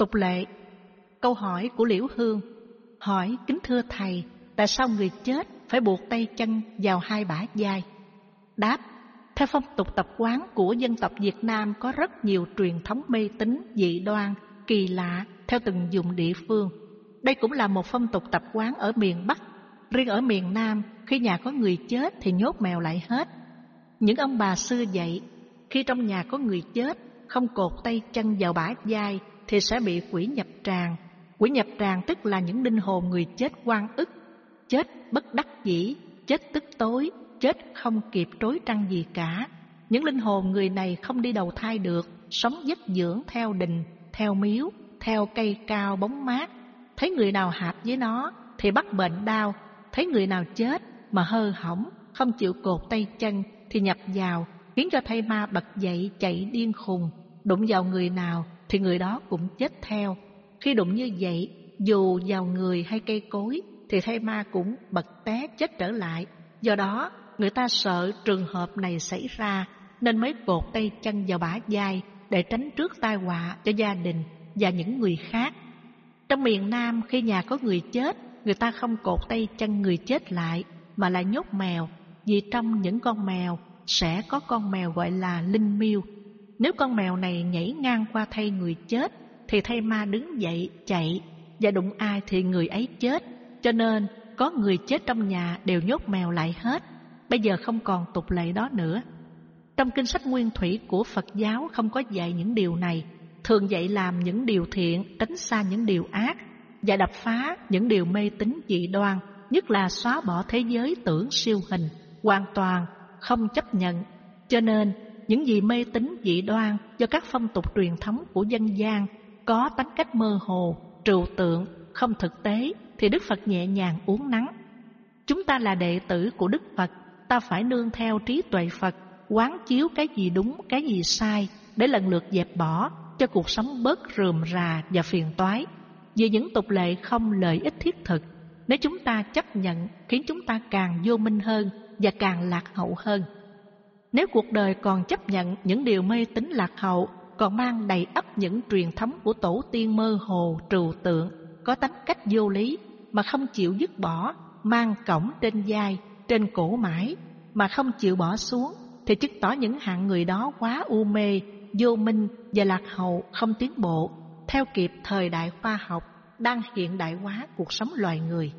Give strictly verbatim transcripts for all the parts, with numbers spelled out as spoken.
Tục lệ. Câu hỏi của Liễu Hương hỏi: kính thưa thầy, tại sao người chết phải buộc tay chân vào hai bả vai? Đáp: theo phong tục tập quán của dân tộc Việt Nam có rất nhiều truyền thống mê tín dị đoan kỳ lạ theo từng vùng địa phương. Đây cũng là một phong tục tập quán ở miền Bắc. Riêng ở miền Nam, khi nhà có người chết thì nhốt mèo lại hết. Những ông bà xưa dạy, khi trong nhà có người chết, không cột tay chân vào bả vai thì sẽ bị quỷ nhập tràng. Quỷ nhập tràng tức là những linh hồn người chết oan ức, chết bất đắc dĩ, chết tức tối, chết không kịp trối trăng gì cả. Những linh hồn người này không đi đầu thai được, sống vất dưỡng theo đình, theo miếu, theo cây cao bóng mát. Thấy người nào hạp với nó thì bắt bệnh đau, thấy người nào chết mà hơ hỏng, không chịu cột tay chân thì nhập vào, khiến cho thây ma bật dậy chạy điên khùng. Đụng vào người nào thì người đó cũng chết theo. Khi đụng như vậy, dù vào người hay cây cối thì thây ma cũng bật té chết trở lại. Do đó, người ta sợ trường hợp này xảy ra nên mới cột tay chân vào bả vai để tránh trước tai họa cho gia đình và những người khác. Trong miền Nam, khi nhà có người chết, người ta không cột tay chân người chết lại mà lại nhốt mèo, vì trong những con mèo sẽ có con mèo gọi là linh miêu. Nếu con mèo này nhảy ngang qua thây người chết thì thây ma đứng dậy chạy, và đụng ai thì người ấy chết. Cho nên có người chết trong nhà đều nhốt mèo lại hết. Bây giờ không còn tục lệ đó nữa. Trong kinh sách nguyên thủy của Phật giáo không có dạy những điều này, thường dạy làm những điều thiện, tránh xa những điều ác, và đập phá những điều mê tín dị đoan, nhất là xóa bỏ thế giới tưởng siêu hình, hoàn toàn không chấp nhận. Cho nên những gì mê tín dị đoan do các phong tục truyền thống của dân gian có tính cách mơ hồ, trừu tượng, không thực tế thì Đức Phật nhẹ nhàng uốn nắn. Chúng ta là đệ tử của Đức Phật, ta phải nương theo trí tuệ Phật, quán chiếu cái gì đúng, cái gì sai để lần lượt dẹp bỏ cho cuộc sống bớt rườm rà và phiền toái. Vì những tục lệ không lợi ích thiết thực, nếu chúng ta chấp nhận khiến chúng ta càng vô minh hơn và càng lạc hậu hơn. Nếu cuộc đời còn chấp nhận những điều mê tín lạc hậu, còn mang đầy ắp những truyền thống của tổ tiên mơ hồ, trừu tượng, có tính cách vô lý mà không chịu dứt bỏ, mang cõng trên vai, trên cổ mãi mà không chịu bỏ xuống, thì chứng tỏ những hạng người đó quá u mê, vô minh và lạc hậu, không tiến bộ theo kịp thời đại khoa học đang hiện đại hóa cuộc sống loài người.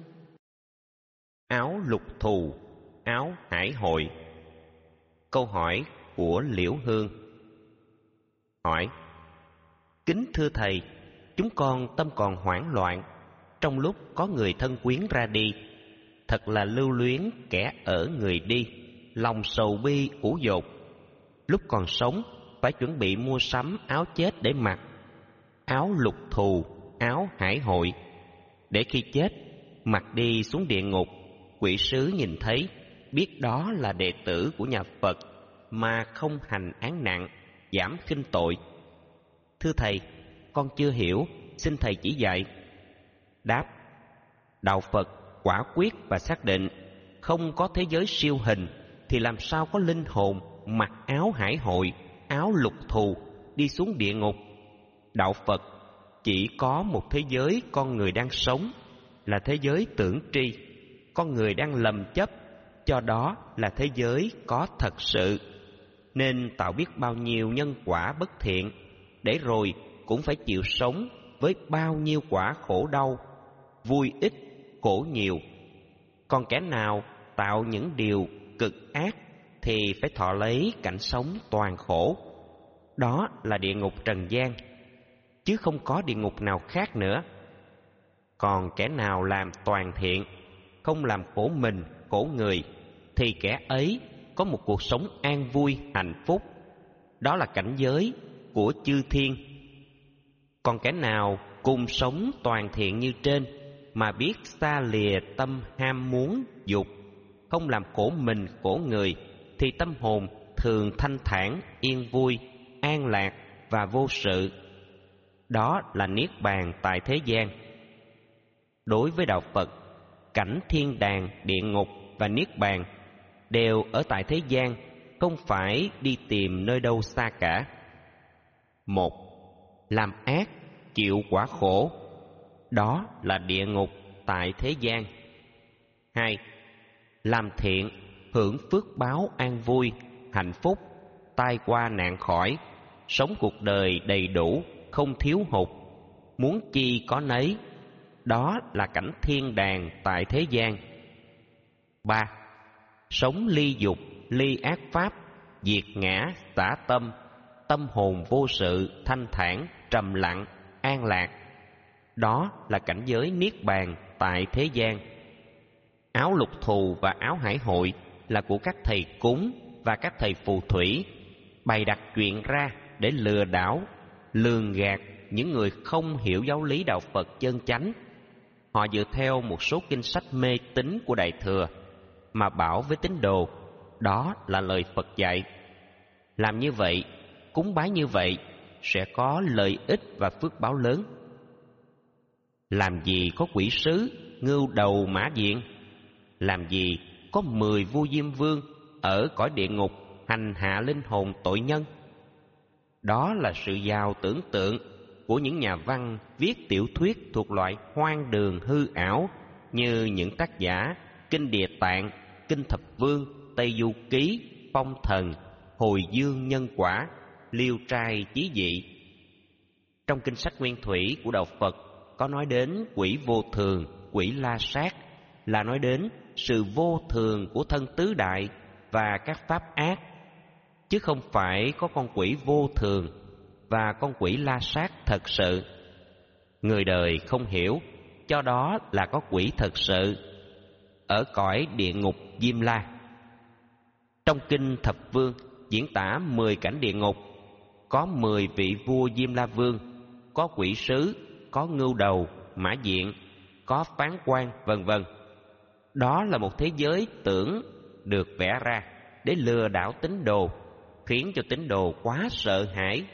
Áo lục thù, áo hải hội. Câu hỏi của Liễu Hương hỏi: kính thưa thầy, chúng con tâm còn hoảng loạn trong lúc có người thân quyến ra đi, thật là lưu luyến kẻ ở người đi, lòng sầu bi ủ dột. Lúc còn sống phải chuẩn bị mua sắm áo chết để mặc, áo lục thù, áo hải hội, để khi chết mặc đi xuống địa ngục, quỷ sứ nhìn thấy biết đó là đệ tử của nhà Phật mà không hành án nặng, giảm khinh tội. Thưa thầy, con chưa hiểu, xin thầy chỉ dạy. Đáp: đạo Phật quả quyết và xác định, không có thế giới siêu hình thì làm sao có linh hồn mặc áo hải hội, áo lục thù đi xuống địa ngục. Đạo Phật chỉ có một thế giới con người đang sống, là thế giới tưởng tri. Con người đang lầm chấp, cho đó là thế giới có thật sự, nên tạo biết bao nhiêu nhân quả bất thiện, để rồi cũng phải chịu sống với bao nhiêu quả khổ đau, vui ít, khổ nhiều. Còn kẻ nào tạo những điều cực ác thì phải thọ lấy cảnh sống toàn khổ. Đó là địa ngục trần gian, chứ không có địa ngục nào khác nữa. Còn kẻ nào làm toàn thiện, không làm khổ mình, khổ người, thì kẻ ấy có một cuộc sống an vui, hạnh phúc. Đó là cảnh giới của chư thiên. Còn kẻ nào cùng sống toàn thiện như trên, mà biết xa lìa tâm ham muốn dục, không làm khổ mình, khổ người, thì tâm hồn thường thanh thản, yên vui, an lạc và vô sự. Đó là niết bàn tại thế gian. Đối với đạo Phật, cảnh thiên đàng, địa ngục và niết bàn đều ở tại thế gian, không phải đi tìm nơi đâu xa cả. Một, làm ác chịu quả khổ. Đó là địa ngục tại thế gian. Hai, làm thiện, hưởng phước báo an vui, hạnh phúc, tai qua nạn khỏi, sống cuộc đời đầy đủ, không thiếu hụt, muốn chi có nấy. Đó là cảnh thiên đàng tại thế gian. Ba, sống ly dục, ly ác pháp, diệt ngã, xả tâm, tâm hồn vô sự, thanh thản, trầm lặng, an lạc. Đó là cảnh giới niết bàn tại thế gian. Áo lục thù và áo hải hội là của các thầy cúng và các thầy phù thủy, bày đặt chuyện ra để lừa đảo, lường gạt những người không hiểu giáo lý đạo Phật chân chánh. Họ dựa theo một số kinh sách mê tín của Đại Thừa mà bảo với tín đồ đó là lời Phật dạy. Làm như vậy, cúng bái như vậy sẽ có lợi ích và phước báo lớn. Làm gì có quỷ sứ, ngưu đầu mã diện? Làm gì có mười vua Diêm Vương ở cõi địa ngục hành hạ linh hồn tội nhân? Đó là sự giàu tưởng tượng của những nhà văn viết tiểu thuyết thuộc loại hoang đường hư ảo, như những tác giả Kinh Địa Tạng, Kinh Thập Vương, Tây Du Ký, Phong Thần, Hồi Dương Nhân Quả, Liêu Trai Chí Dị. Trong kinh sách nguyên thủy của đạo Phật có nói đến quỷ vô thường, quỷ la sát, là nói đến sự vô thường của thân tứ đại và các pháp ác, chứ không phải có con quỷ vô thường và con quỷ la sát thật sự. Người đời không hiểu, cho đó là có quỷ thật sự ở cõi địa ngục Diêm La. Trong kinh Thập Vương diễn tả mười cảnh địa ngục, có mười vị vua Diêm La Vương, có quỷ sứ, có ngưu đầu, mã diện, có phán quan, vân vân. Đó là một thế giới tưởng được vẽ ra để lừa đảo tín đồ, khiến cho tín đồ quá sợ hãi.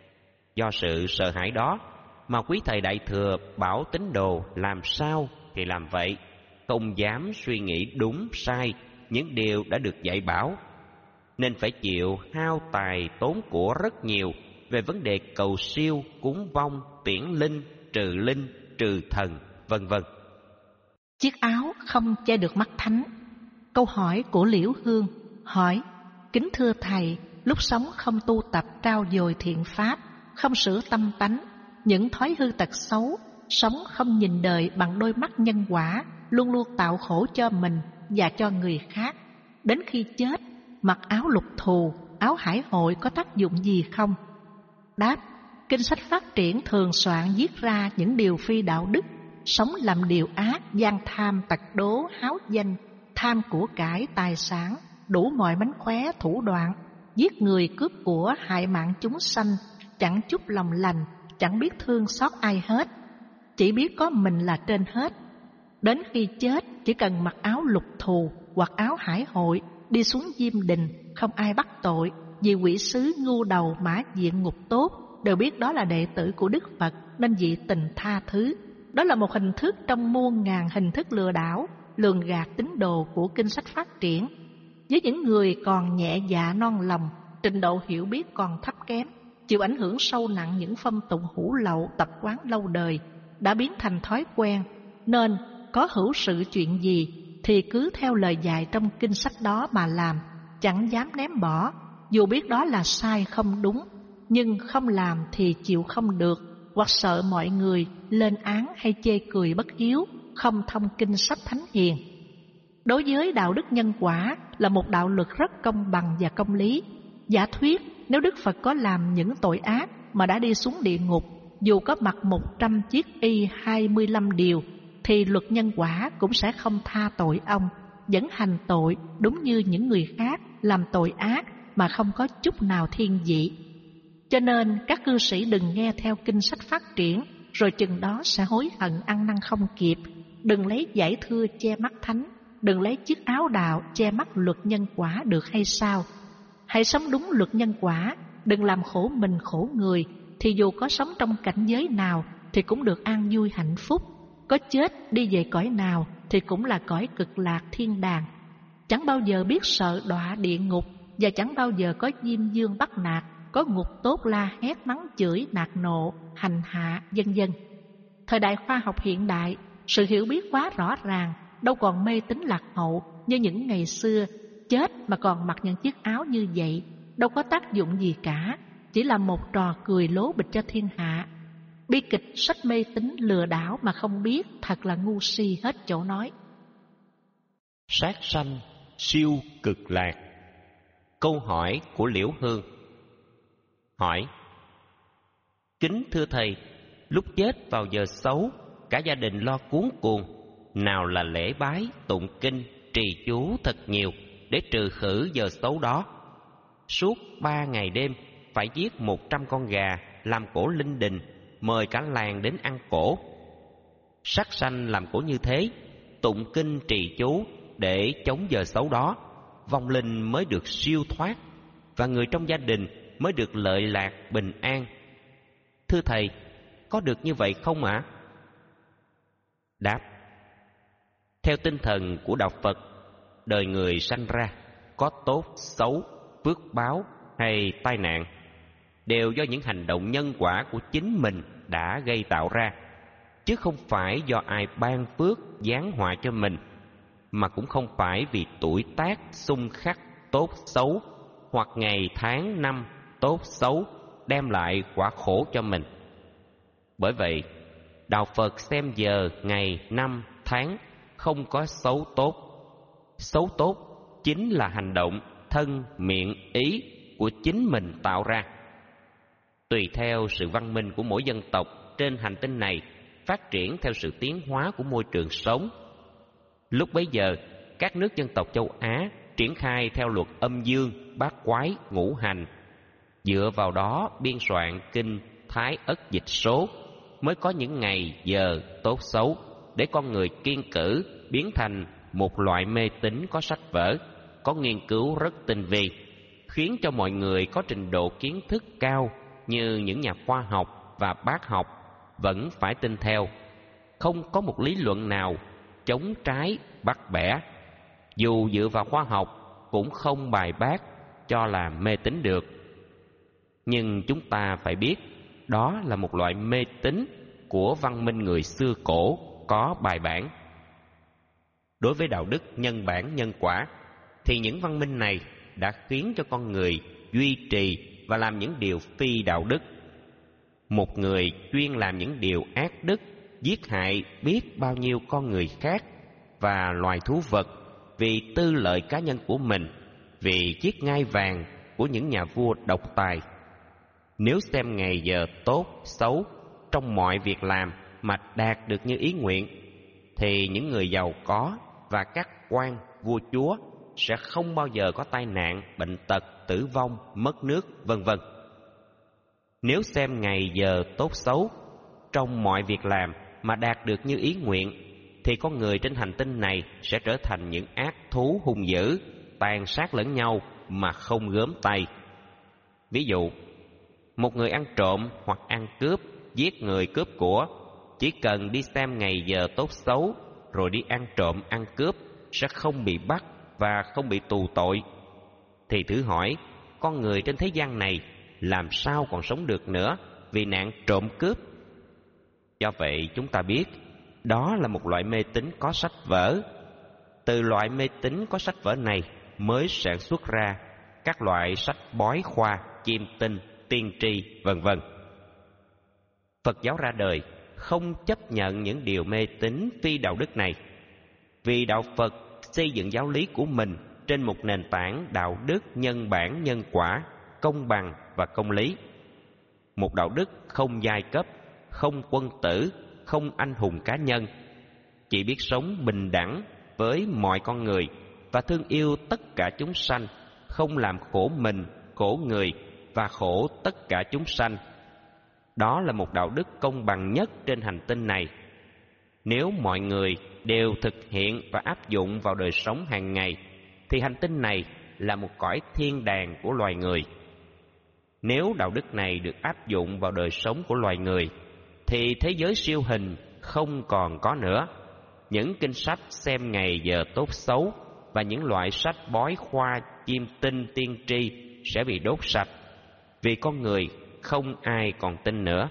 Do sự sợ hãi đó mà quý thầy Đại Thừa bảo tín đồ làm sao thì làm vậy, không dám suy nghĩ đúng sai những điều đã được dạy bảo, nên phải chịu hao tài tốn của rất nhiều về vấn đề cầu siêu, cúng vong, tiễn linh, trừ linh, trừ thần, vân vân. Chiếc áo không che được mắt thánh. Câu hỏi của Liễu Hương hỏi: kính thưa thầy, lúc sống không tu tập trao dồi thiện pháp, không sửa tâm tánh, những thói hư tật xấu, sống không nhìn đời bằng đôi mắt nhân quả, luôn luôn tạo khổ cho mình và cho người khác. Đến khi chết, mặc áo lục thù, áo hải hội có tác dụng gì không? Đáp: kinh sách phát triển thường soạn viết ra những điều phi đạo đức, sống làm điều ác, gian tham, tật đố, háo danh, tham của cải, tài sản, đủ mọi mánh khóe, thủ đoạn, giết người, cướp của, hại mạng chúng sanh, chẳng chút lòng lành, chẳng biết thương xót ai hết, chỉ biết có mình là trên hết. Đến khi chết, chỉ cần mặc áo lục thù hoặc áo hải hội, đi xuống Diêm Đình, không ai bắt tội, vì quỷ sứ, ngưu đầu, mã diện, ngục tốt đều biết đó là đệ tử của Đức Phật, nên dị tình tha thứ. Đó là một hình thức trong muôn ngàn hình thức lừa đảo, lường gạt tín đồ của kinh sách phát triển. Với những người còn nhẹ dạ non lòng, trình độ hiểu biết còn thấp kém, chịu ảnh hưởng sâu nặng những phong tục hủ lậu, tập quán lâu đời đã biến thành thói quen, nên có hữu sự chuyện gì thì cứ theo lời dạy trong kinh sách đó mà làm, chẳng dám ném bỏ, dù biết đó là sai không đúng, nhưng không làm thì chịu không được, hoặc sợ mọi người lên án hay chê cười bất hiếu, không thông kinh sách thánh hiền. Đối với đạo đức nhân quả là một đạo luật rất công bằng và công lý. Giả thuyết nếu Đức Phật có làm những tội ác mà đã đi xuống địa ngục, dù có mặc một trăm chiếc y hai mươi lăm điều, thì luật nhân quả cũng sẽ không tha tội ông, vẫn hành tội đúng như những người khác làm tội ác mà không có chút nào thiên vị. Cho nên các cư sĩ đừng nghe theo kinh sách phát triển, rồi chừng đó sẽ hối hận ăn năn không kịp. Đừng lấy giải thưa che mắt thánh, đừng lấy chiếc áo đạo che mắt luật nhân quả, được hay sao? Hãy sống đúng luật nhân quả, đừng làm khổ mình khổ người, thì dù có sống trong cảnh giới nào thì cũng được an vui hạnh phúc, có chết đi về cõi nào thì cũng là cõi cực lạc thiên đàng. Chẳng bao giờ biết sợ đọa địa ngục, và chẳng bao giờ có diêm dương bắt nạt, có ngục tốt la hét mắng chửi nạt nộ, hành hạ, vân vân. Thời đại khoa học hiện đại, sự hiểu biết quá rõ ràng, đâu còn mê tín lạc hậu như những ngày xưa. Chết mà còn mặc những chiếc áo như vậy đâu có tác dụng gì cả, chỉ là một trò cười lố bịch cho thiên hạ. Bi kịch sách mê tín lừa đảo mà không biết, thật là ngu si hết chỗ nói. Sát sanh siêu cực lạc. Câu hỏi của Liễu Hương. Hỏi: kính thưa thầy, lúc chết vào giờ xấu, cả gia đình lo cuống cuồng, nào là lễ bái, tụng kinh, trì chú thật nhiều để trừ khử giờ xấu đó. Suốt ba ngày đêm phải giết một trăm con gà làm cỗ linh đình, mời cả làng đến ăn cỗ. Sát sanh làm cỗ như thế, tụng kinh trì chú để chống giờ xấu đó, vong linh mới được siêu thoát và người trong gia đình mới được lợi lạc bình an. Thưa thầy, có được như vậy không ạ? À? Đáp: theo tinh thần của đạo Phật, đời người sanh ra có tốt, xấu, phước báo hay tai nạn đều do những hành động nhân quả của chính mình đã gây tạo ra, chứ không phải do ai ban phước giáng họa cho mình, mà cũng không phải vì tuổi tác xung khắc tốt xấu hoặc ngày tháng năm tốt xấu đem lại quả khổ cho mình. Bởi vậy, đạo Phật xem giờ, ngày, năm, tháng không có xấu tốt. Xấu tốt chính là hành động thân, miệng, ý của chính mình tạo ra. Tùy theo sự văn minh của mỗi dân tộc trên hành tinh này phát triển theo sự tiến hóa của môi trường sống, lúc bấy giờ các nước dân tộc châu Á triển khai theo luật âm dương, bát quái, ngũ hành, dựa vào đó biên soạn kinh Thái Ất Dịch Số, mới có những ngày giờ tốt xấu để con người kiêng cữ, biến thành một loại mê tín có sách vở, có nghiên cứu rất tinh vi, khiến cho mọi người có trình độ kiến thức cao như những nhà khoa học và bác học vẫn phải tin theo. Không có một lý luận nào chống trái bắt bẻ, dù dựa vào khoa học cũng không bài bác cho là mê tín được. Nhưng chúng ta phải biết, đó là một loại mê tín của văn minh người xưa cổ có bài bản. Đối với đạo đức nhân bản nhân quả, thì những văn minh này đã khiến cho con người duy trì và làm những điều phi đạo đức. Một người chuyên làm những điều ác đức, giết hại biết bao nhiêu con người khác và loài thú vật vì tư lợi cá nhân của mình, vì chiếc ngai vàng của những nhà vua độc tài. Nếu xem ngày giờ tốt, xấu trong mọi việc làm mà đạt được như ý nguyện, thì những người giàu có và các quan, vua chúa sẽ không bao giờ có tai nạn, bệnh tật, tử vong, mất nước, vân vân. Nếu xem ngày giờ tốt xấu trong mọi việc làm mà đạt được như ý nguyện, thì con người trên hành tinh này sẽ trở thành những ác thú hung dữ, tàn sát lẫn nhau mà không gớm tay. Ví dụ, một người ăn trộm hoặc ăn cướp, giết người cướp của, chỉ cần đi xem ngày giờ tốt xấu rồi đi ăn trộm ăn cướp sẽ không bị bắt và không bị tù tội. Thì thử hỏi, con người trên thế gian này làm sao còn sống được nữa vì nạn trộm cướp? Do vậy chúng ta biết, đó là một loại mê tín có sách vở. Từ loại mê tín có sách vở này mới sản xuất ra các loại sách bói khoa, chiêm tinh, tiên tri, vân vân. Phật giáo ra đời không chấp nhận những điều mê tín phi đạo đức này, vì đạo Phật xây dựng giáo lý của mình trên một nền tảng đạo đức nhân bản nhân quả, công bằng và công lý. Một đạo đức không giai cấp, không quân tử, không anh hùng cá nhân, chỉ biết sống bình đẳng với mọi con người và thương yêu tất cả chúng sanh, không làm khổ mình, khổ người và khổ tất cả chúng sanh. Đó là một đạo đức công bằng nhất trên hành tinh này. Nếu mọi người đều thực hiện và áp dụng vào đời sống hàng ngày, thì hành tinh này là một cõi thiên đàng của loài người. Nếu đạo đức này được áp dụng vào đời sống của loài người, thì thế giới siêu hình không còn có nữa. Những kinh sách xem ngày giờ tốt xấu và những loại sách bói khoa, chiêm tinh, tiên tri sẽ bị đốt sạch, vì con người không ai còn tin nữa.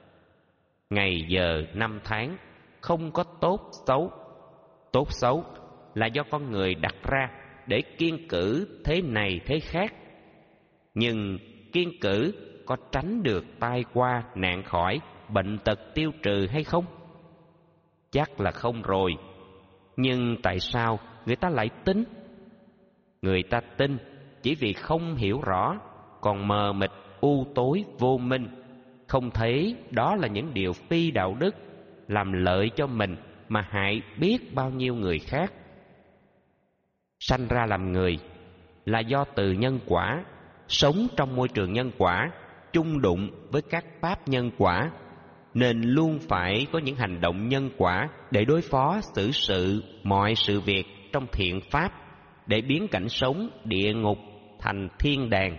Ngày giờ năm tháng không có tốt xấu. Tốt xấu là do con người đặt ra để kiêng cữ thế này thế khác. Nhưng kiêng cữ có tránh được tai qua nạn khỏi, bệnh tật tiêu trừ hay không? Chắc là không rồi. Nhưng tại sao người ta lại tin? Người ta tin chỉ vì không hiểu rõ, còn mờ mịt u tối vô minh, không thấy đó là những điều phi đạo đức, làm lợi cho mình mà hại biết bao nhiêu người khác. Sanh ra làm người là do từ nhân quả, sống trong môi trường nhân quả, chung đụng với các pháp nhân quả, nên luôn phải có những hành động nhân quả để đối phó xử sự mọi sự việc trong thiện pháp, để biến cảnh sống địa ngục thành thiên đàng.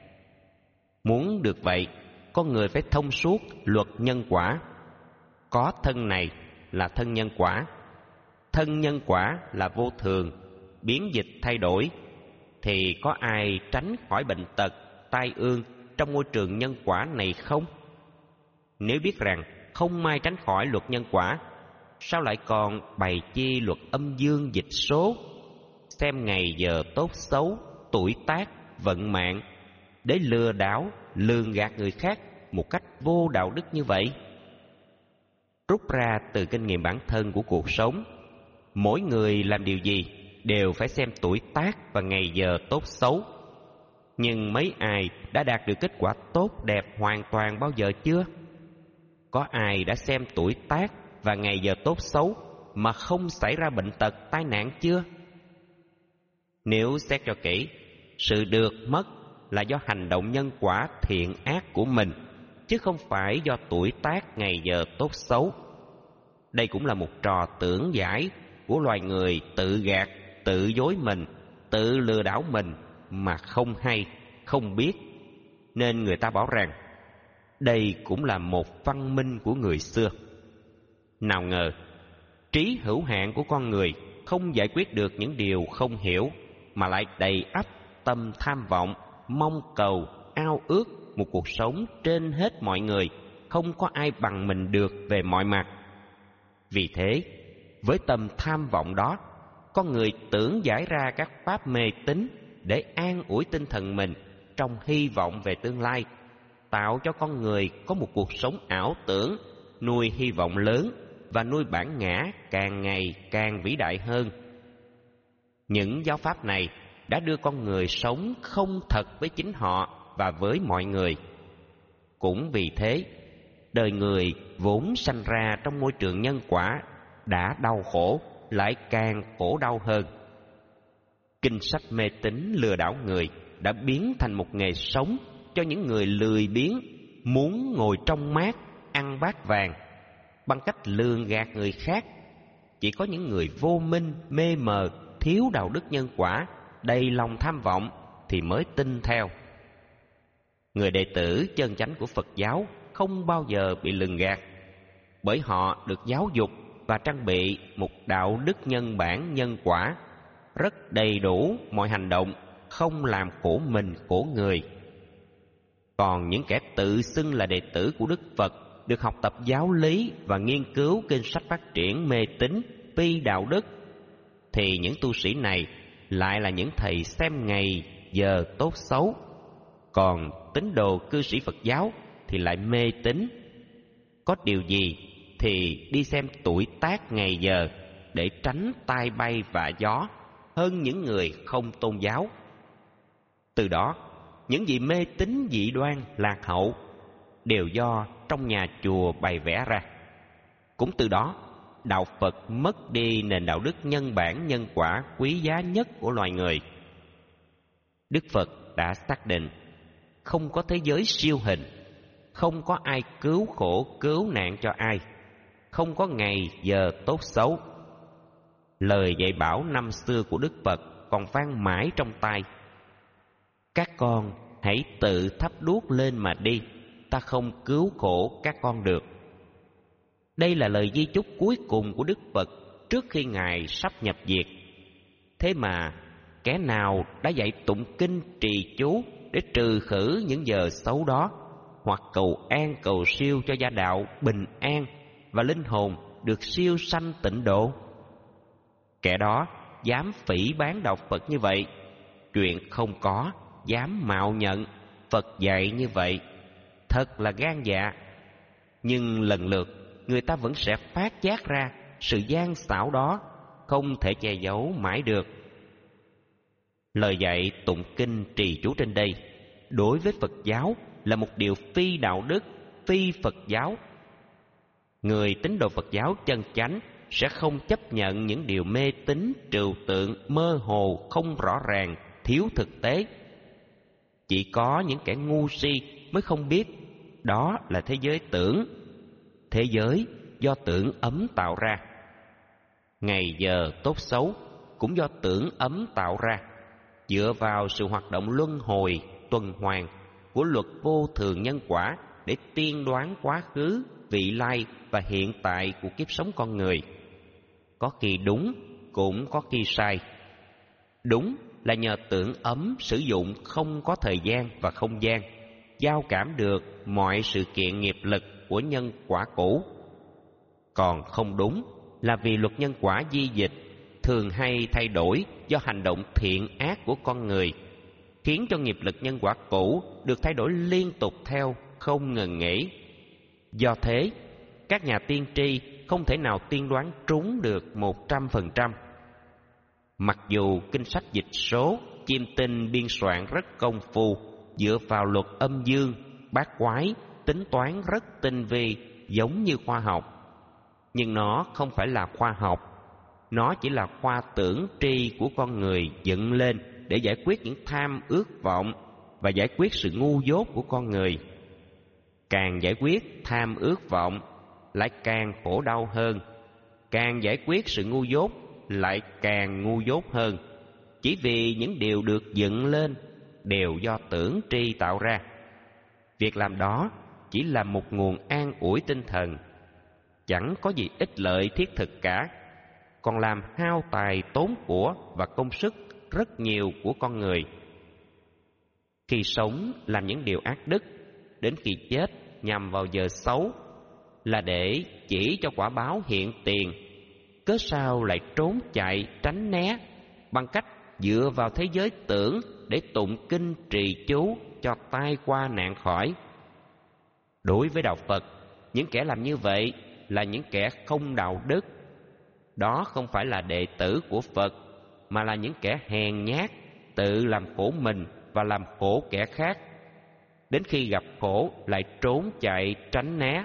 Muốn được vậy, con người phải thông suốt luật nhân quả. Có thân này là thân nhân quả, thân nhân quả là vô thường, biến dịch thay đổi, thì có ai tránh khỏi bệnh tật, tai ương trong môi trường nhân quả này không? Nếu biết rằng không ai tránh khỏi luật nhân quả, sao lại còn bày chi luật âm dương dịch số, xem ngày giờ tốt xấu, tuổi tác, vận mạng, để lừa đảo, lường gạt người khác một cách vô đạo đức như vậy? Rút ra từ kinh nghiệm bản thân của cuộc sống, mỗi người làm điều gì đều phải xem tuổi tác và ngày giờ tốt xấu. Nhưng mấy ai đã đạt được kết quả tốt đẹp hoàn toàn bao giờ chưa? Có ai đã xem tuổi tác và ngày giờ tốt xấu mà không xảy ra bệnh tật tai nạn chưa? Nếu xét cho kỹ, sự được mất là do hành động nhân quả thiện ác của mình, chứ không phải do tuổi tác ngày giờ tốt xấu. Đây cũng là một trò tưởng giải của loài người tự gạt, tự dối mình, tự lừa đảo mình mà không hay, không biết. Nên người ta bảo rằng đây cũng là một văn minh của người xưa. Nào ngờ, trí hữu hạn của con người không giải quyết được những điều không hiểu, mà lại đầy ắp tâm tham vọng, mong cầu, ao ước một cuộc sống trên hết mọi người, không có ai bằng mình được về mọi mặt. Vì thế, với tâm tham vọng đó, con người tưởng giải ra các pháp mê tín để an ủi tinh thần mình trong hy vọng về tương lai, tạo cho con người có một cuộc sống ảo tưởng, nuôi hy vọng lớn và nuôi bản ngã càng ngày càng vĩ đại hơn. Những giáo pháp này đã đưa con người sống không thật với chính họ và với mọi người. Cũng vì thế, đời người vốn sanh ra trong môi trường nhân quả đã đau khổ, lại càng khổ đau hơn. Kinh sách mê tín lừa đảo người đã biến thành một nghề sống cho những người lười biếng, muốn ngồi trong mát, ăn bát vàng, bằng cách lường gạt người khác. Chỉ có những người vô minh, mê mờ, thiếu đạo đức nhân quả, đầy lòng tham vọng thì mới tin theo. Người đệ tử chân chánh của Phật giáo không bao giờ bị lường gạt, bởi họ được giáo dục và trang bị một đạo đức nhân bản nhân quả rất đầy đủ mọi hành động, không làm khổ mình khổ người. Còn những kẻ tự xưng là đệ tử của Đức Phật, được học tập giáo lý và nghiên cứu kinh sách phát triển mê tín, phi đạo đức, thì những tu sĩ này lại là những thầy xem ngày giờ tốt xấu. Còn tín đồ cư sĩ Phật giáo thì lại mê tín, có điều gì thì đi xem tuổi tác ngày giờ để tránh tai bay vạ gió hơn những người không tôn giáo. Từ đó, những gì mê tín dị đoan lạc hậu đều do trong nhà chùa bày vẽ ra. Cũng từ đó, đạo Phật mất đi nền đạo đức nhân bản nhân quả quý giá nhất của loài người. Đức Phật đã xác định không có thế giới siêu hình, không có ai cứu khổ cứu nạn cho ai, không có ngày giờ tốt xấu. Lời dạy bảo năm xưa của Đức Phật còn vang mãi trong tai: các con hãy tự thắp đuốc lên mà đi, ta không cứu khổ các con được. Đây là lời di chúc cuối cùng của Đức Phật trước khi Ngài sắp nhập diệt. Thế mà kẻ nào đã dạy tụng kinh trì chú để trừ khử những giờ xấu đó, hoặc cầu an cầu siêu cho gia đạo bình an và linh hồn được siêu sanh tịnh độ. Kẻ đó dám phỉ báng đạo Phật như vậy, chuyện không có, dám mạo nhận Phật dạy như vậy, thật là gan dạ. Nhưng lần lượt người ta vẫn sẽ phát giác ra sự gian xảo đó, không thể che giấu mãi được. Lời dạy tụng kinh trì chú trên đây đối với Phật giáo là một điều phi đạo đức, phi Phật giáo. Người tín đồ Phật giáo chân chánh sẽ không chấp nhận những điều mê tín trừu tượng, mơ hồ, không rõ ràng, thiếu thực tế. Chỉ có những kẻ ngu si mới không biết đó là thế giới tưởng, thế giới do tưởng ấm tạo ra. Ngày giờ tốt xấu cũng do tưởng ấm tạo ra, dựa vào sự hoạt động luân hồi, tuần hoàn của luật vô thường nhân quả để tiên đoán quá khứ, vị lai và hiện tại của kiếp sống con người. Có khi đúng, cũng có khi sai. Đúng là nhờ tưởng ấm sử dụng không có thời gian và không gian, giao cảm được mọi sự kiện nghiệp lực của nhân quả cũ. Còn không đúng là vì luật nhân quả di dịch thường hay thay đổi do hành động thiện ác của con người, khiến cho nghiệp lực nhân quả cũ được thay đổi liên tục theo, không ngừng nghỉ. Do thế, các nhà tiên tri không thể nào tiên đoán trúng được một trăm phần trăm. Mặc dù kinh sách dịch số, chiêm tinh biên soạn rất công phu, dựa vào luật âm dương, bát quái, tính toán rất tinh vi, giống như khoa học, nhưng nó không phải là khoa học. Nó chỉ là khoa tưởng tri của con người dựng lên để giải quyết những tham ước vọng và giải quyết sự ngu dốt của con người. Càng giải quyết tham ước vọng lại càng khổ đau hơn, càng giải quyết sự ngu dốt lại càng ngu dốt hơn, chỉ vì những điều được dựng lên đều do tưởng tri tạo ra. Việc làm đó chỉ là một nguồn an ủi tinh thần, chẳng có gì ích lợi thiết thực cả, còn làm hao tài tốn của và công sức rất nhiều của con người. Khi sống làm những điều ác đức, đến khi chết nhằm vào giờ xấu là để chỉ cho quả báo hiện tiền, cớ sao lại trốn chạy tránh né bằng cách dựa vào thế giới tưởng để tụng kinh trì chú cho tai qua nạn khỏi. Đối với đạo Phật, những kẻ làm như vậy là những kẻ không đạo đức. Đó không phải là đệ tử của Phật, mà là những kẻ hèn nhát, tự làm khổ mình và làm khổ kẻ khác, đến khi gặp khổ lại trốn chạy tránh né.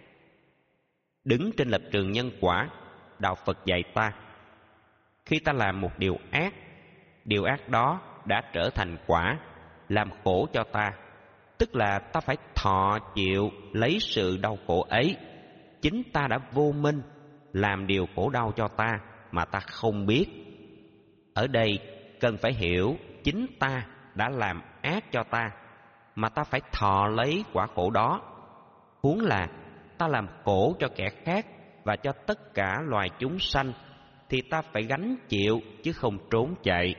Đứng trên lập trường nhân quả, đạo Phật dạy ta, khi ta làm một điều ác, điều ác đó đã trở thành quả, làm khổ cho ta, tức là ta phải thọ chịu lấy sự đau khổ ấy. Chính ta đã vô minh làm điều khổ đau cho ta mà ta không biết. Ở đây cần phải hiểu chính ta đã làm ác cho ta mà ta phải thọ lấy quả khổ đó. Huống là ta làm khổ cho kẻ khác và cho tất cả loài chúng sanh thì ta phải gánh chịu chứ không trốn chạy.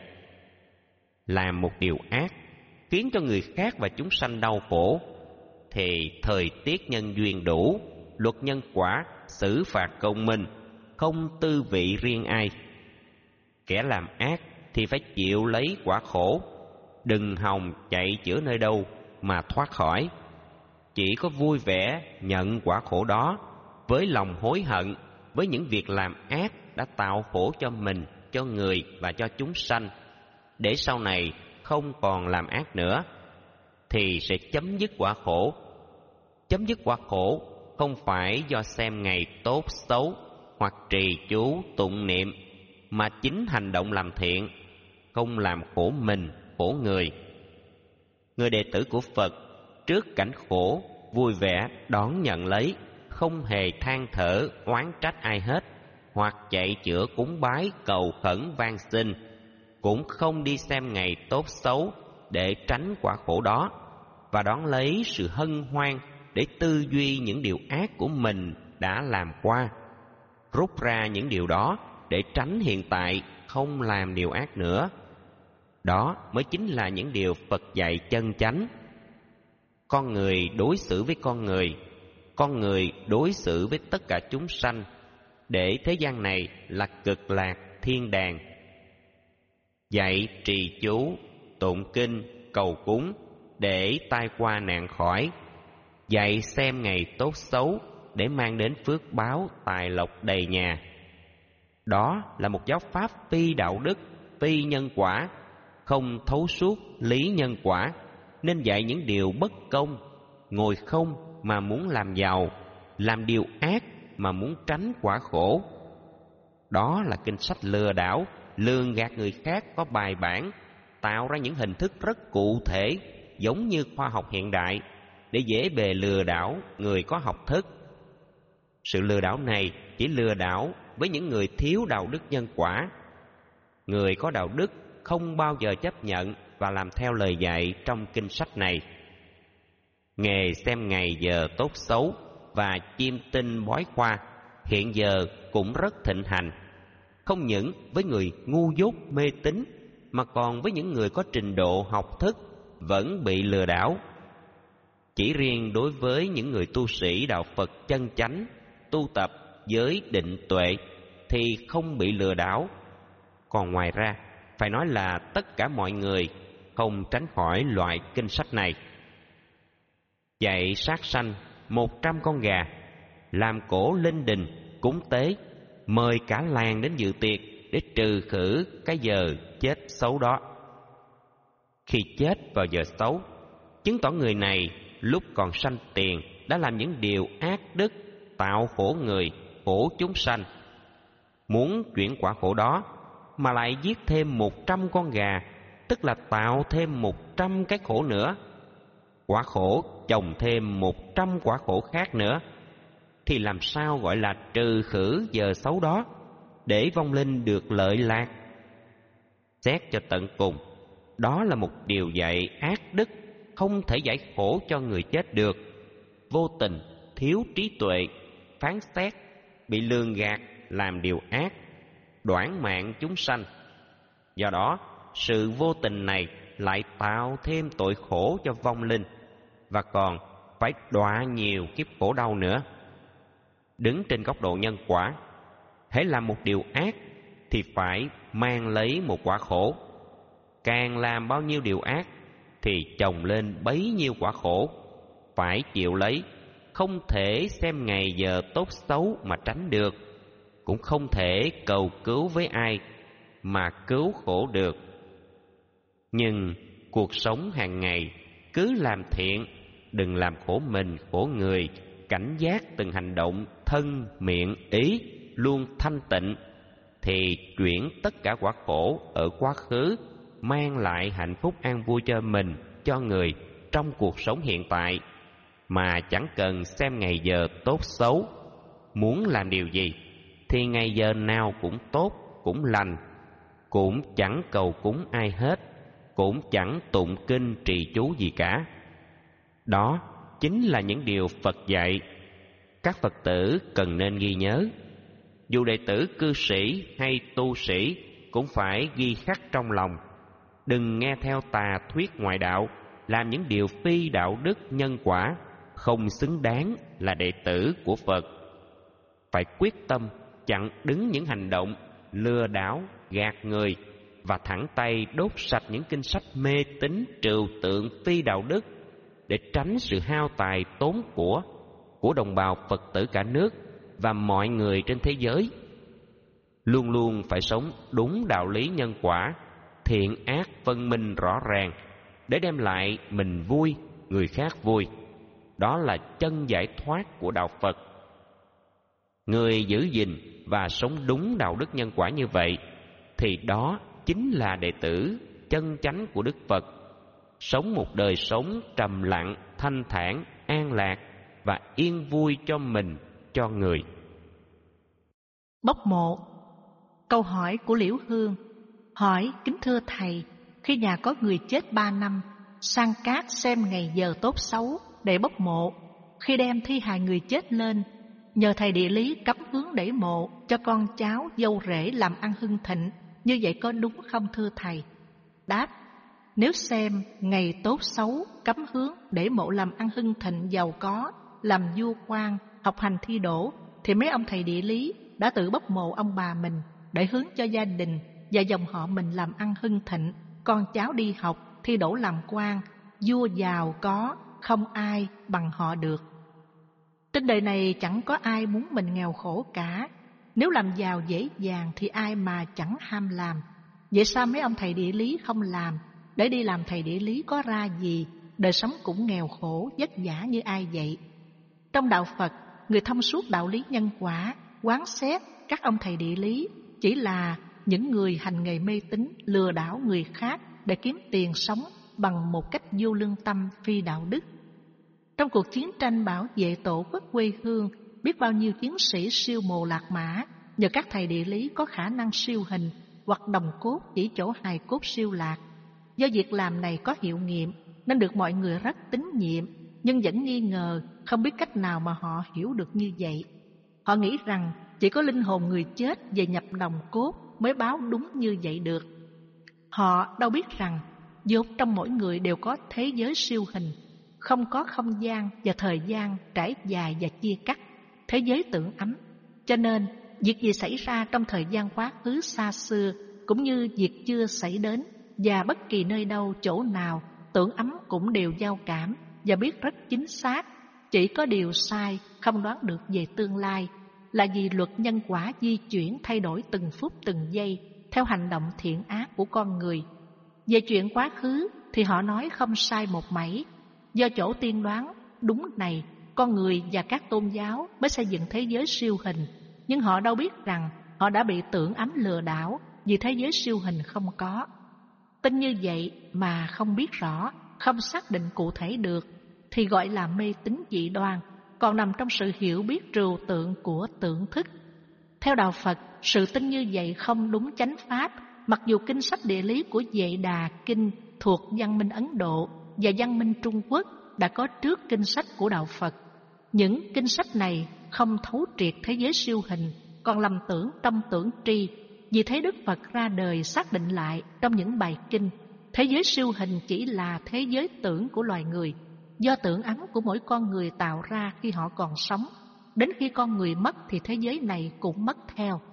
Làm một điều ác khiến cho người khác và chúng sanh đau khổ thì thời tiết nhân duyên đủ, luật nhân quả xử phạt công minh, không tư vị riêng ai. Kẻ làm ác thì phải chịu lấy quả khổ, đừng hòng chạy chữa nơi đâu mà thoát khỏi. Chỉ có vui vẻ nhận quả khổ đó với lòng hối hận với những việc làm ác đã tạo khổ cho mình, cho người và cho chúng sanh, để sau này không còn làm ác nữa, thì sẽ chấm dứt quả khổ. Chấm dứt quả khổ không phải do xem ngày tốt xấu hoặc trì chú tụng niệm, mà chính hành động làm thiện, không làm khổ mình, khổ người. Người đệ tử của Phật trước cảnh khổ vui vẻ đón nhận lấy, không hề than thở oán trách ai hết, hoặc chạy chữa cúng bái cầu khẩn van xin, cũng không đi xem ngày tốt xấu để tránh quả khổ đó, và đón lấy sự hân hoan để tư duy những điều ác của mình đã làm qua, rút ra những điều đó để tránh hiện tại không làm điều ác nữa. Đó mới chính là những điều Phật dạy chân chánh. Con người đối xử với con người, con người đối xử với tất cả chúng sanh, để thế gian này là cực lạc thiên đàng. Dạy trì chú, tụng kinh, cầu cúng để tai qua nạn khỏi. Dạy xem ngày tốt xấu để mang đến phước báo tài lộc đầy nhà. Đó là một giáo pháp phi đạo đức, phi nhân quả, không thấu suốt lý nhân quả, nên dạy những điều bất công, ngồi không mà muốn làm giàu, làm điều ác mà muốn tránh quả khổ. Đó là kinh sách lừa đảo, lường gạt người khác có bài bản, tạo ra những hình thức rất cụ thể, giống như khoa học hiện đại, để dễ bề lừa đảo người có học thức. Sự lừa đảo này chỉ lừa đảo với những người thiếu đạo đức nhân quả. Người có đạo đức không bao giờ chấp nhận và làm theo lời dạy trong kinh sách này. Nghề xem ngày giờ tốt xấu và chiêm tinh bói khoa hiện giờ cũng rất thịnh hành, không những với người ngu dốt mê tín mà còn với những người có trình độ học thức vẫn bị lừa đảo. Chỉ riêng đối với những người tu sĩ đạo Phật chân chánh, tu tập giới định tuệ thì không bị lừa đảo. Còn ngoài ra, phải nói là tất cả mọi người không tránh khỏi loại kinh sách này. Dạy sát sanh một trăm con gà, làm cổ linh đình cúng tế, mời cả làng đến dự tiệc để trừ khử cái giờ chết xấu đó. Khi chết vào giờ xấu, chứng tỏ người này lúc còn sanh tiền đã làm những điều ác đức, tạo khổ người, khổ chúng sanh. Muốn chuyển quả khổ đó mà lại giết thêm một trăm con gà, tức là tạo thêm một trăm cái khổ nữa. Quả khổ chồng thêm một trăm quả khổ khác nữa, thì làm sao gọi là trừ khử giờ xấu đó, để vong linh được lợi lạc? Xét cho tận cùng, đó là một điều dạy ác đức, không thể giải khổ cho người chết được. Vô tình, thiếu trí tuệ, phán xét, bị lường gạt, làm điều ác, đoản mạng chúng sanh. Do đó, sự vô tình này lại tạo thêm tội khổ cho vong linh, và còn phải đọa nhiều kiếp khổ đau nữa. Đứng trên góc độ nhân quả, hễ làm một điều ác thì phải mang lấy một quả khổ. Càng làm bao nhiêu điều ác thì chồng lên bấy nhiêu quả khổ, phải chịu lấy, không thể xem ngày giờ tốt xấu mà tránh được, cũng không thể cầu cứu với ai mà cứu khổ được. Nhưng cuộc sống hàng ngày cứ làm thiện, đừng làm khổ mình khổ người, cảnh giác từng hành động thân miệng ý luôn thanh tịnh, thì chuyển tất cả quả khổ ở quá khứ mang lại hạnh phúc an vui cho mình, cho người trong cuộc sống hiện tại, mà chẳng cần xem ngày giờ tốt xấu. Muốn làm điều gì thì ngày giờ nào cũng tốt, cũng lành, cũng chẳng cầu cúng ai hết, cũng chẳng tụng kinh trì chú gì cả. Đó chính là những điều Phật dạy, các Phật tử cần nên ghi nhớ. Dù đệ tử cư sĩ hay tu sĩ cũng phải ghi khắc trong lòng, đừng nghe theo tà thuyết ngoại đạo, làm những điều phi đạo đức nhân quả, không xứng đáng là đệ tử của Phật. Phải quyết tâm chặn đứng những hành động lừa đảo, gạt người, và thẳng tay đốt sạch những kinh sách mê tín trừu tượng phi đạo đức, để tránh sự hao tài tốn của của đồng bào Phật tử cả nước và mọi người trên thế giới. Luôn luôn phải sống đúng đạo lý nhân quả, thiện ác phân minh rõ ràng, để đem lại mình vui, người khác vui. Đó là chân giải thoát của đạo Phật. Người giữ gìn và sống đúng đạo đức nhân quả như vậy, thì đó chính là đệ tử chân chánh của Đức Phật, sống một đời sống trầm lặng, thanh thản, an lạc và yên vui cho mình, cho người. Bốc mộ. Câu hỏi của Liễu Hương hỏi: kính thưa thầy, khi nhà có người chết ba năm, sang cát xem ngày giờ tốt xấu để bốc mộ. Khi đem thi hài người chết lên, nhờ thầy địa lý cắm hướng để mộ cho con cháu dâu rể làm ăn hưng thịnh, như vậy có đúng không thưa thầy? Đáp: nếu xem ngày tốt xấu, cấm hướng để mộ làm ăn hưng thịnh giàu có, làm vua quan, học hành thi đỗ, thì mấy ông thầy địa lý đã tự bốc mộ ông bà mình để hướng cho gia đình và dòng họ mình làm ăn hưng thịnh, con cháu đi học, thi đỗ làm quan, vua giàu có, không ai bằng họ được. Trên đời này chẳng có ai muốn mình nghèo khổ cả. Nếu làm giàu dễ dàng thì ai mà chẳng ham làm. Vậy sao mấy ông thầy địa lý không làm? Để đi làm thầy địa lý có ra gì? Đời sống cũng nghèo khổ, vất vả như ai vậy? Trong đạo Phật, người thông suốt đạo lý nhân quả, quán xét các ông thầy địa lý chỉ là những người hành nghề mê tín, lừa đảo người khác để kiếm tiền sống bằng một cách vô lương tâm, phi đạo đức. Trong cuộc chiến tranh bảo vệ tổ quốc quê hương, biết bao nhiêu chiến sĩ siêu mồ lạc mã nhờ các thầy địa lý có khả năng siêu hình hoặc đồng cốt chỉ chỗ hài cốt siêu lạc. Do việc làm này có hiệu nghiệm nên được mọi người rất tín nhiệm, nhưng vẫn nghi ngờ, không biết cách nào mà họ hiểu được như vậy. Họ nghĩ rằng chỉ có linh hồn người chết về nhập đồng cốt mới báo đúng như vậy được. Họ đâu biết rằng vốn trong mỗi người đều có thế giới siêu hình, không có không gian và thời gian trải dài và chia cắt, thế giới tưởng ấm. Cho nên việc gì xảy ra trong thời gian quá khứ xa xưa cũng như việc chưa xảy đến, và bất kỳ nơi đâu chỗ nào tưởng ấm cũng đều giao cảm và biết rất chính xác. Chỉ có điều sai không đoán được về tương lai, là vì luật nhân quả di chuyển thay đổi từng phút từng giây theo hành động thiện ác của con người. Về chuyện quá khứ thì họ nói không sai một mảy. Do chỗ tiên đoán đúng này, con người và các tôn giáo mới xây dựng thế giới siêu hình, nhưng họ đâu biết rằng họ đã bị tưởng ấm lừa đảo vì thế giới siêu hình không có. Tin như vậy mà không biết rõ, không xác định cụ thể được thì gọi là mê tín dị đoan, còn nằm trong sự hiểu biết trừu tượng của tưởng thức. Theo đạo Phật, sự tin như vậy không đúng chánh pháp, mặc dù kinh sách địa lý của Vệ Đà Kinh thuộc văn minh Ấn Độ và văn minh Trung Quốc đã có trước kinh sách của đạo Phật. Những kinh sách này không thấu triệt thế giới siêu hình, còn lầm tưởng trong tưởng tri. Vì thế Đức Phật ra đời xác định lại trong những bài kinh, thế giới siêu hình chỉ là thế giới tưởng của loài người, do tưởng ấm của mỗi con người tạo ra khi họ còn sống. Đến khi con người mất thì thế giới này cũng mất theo.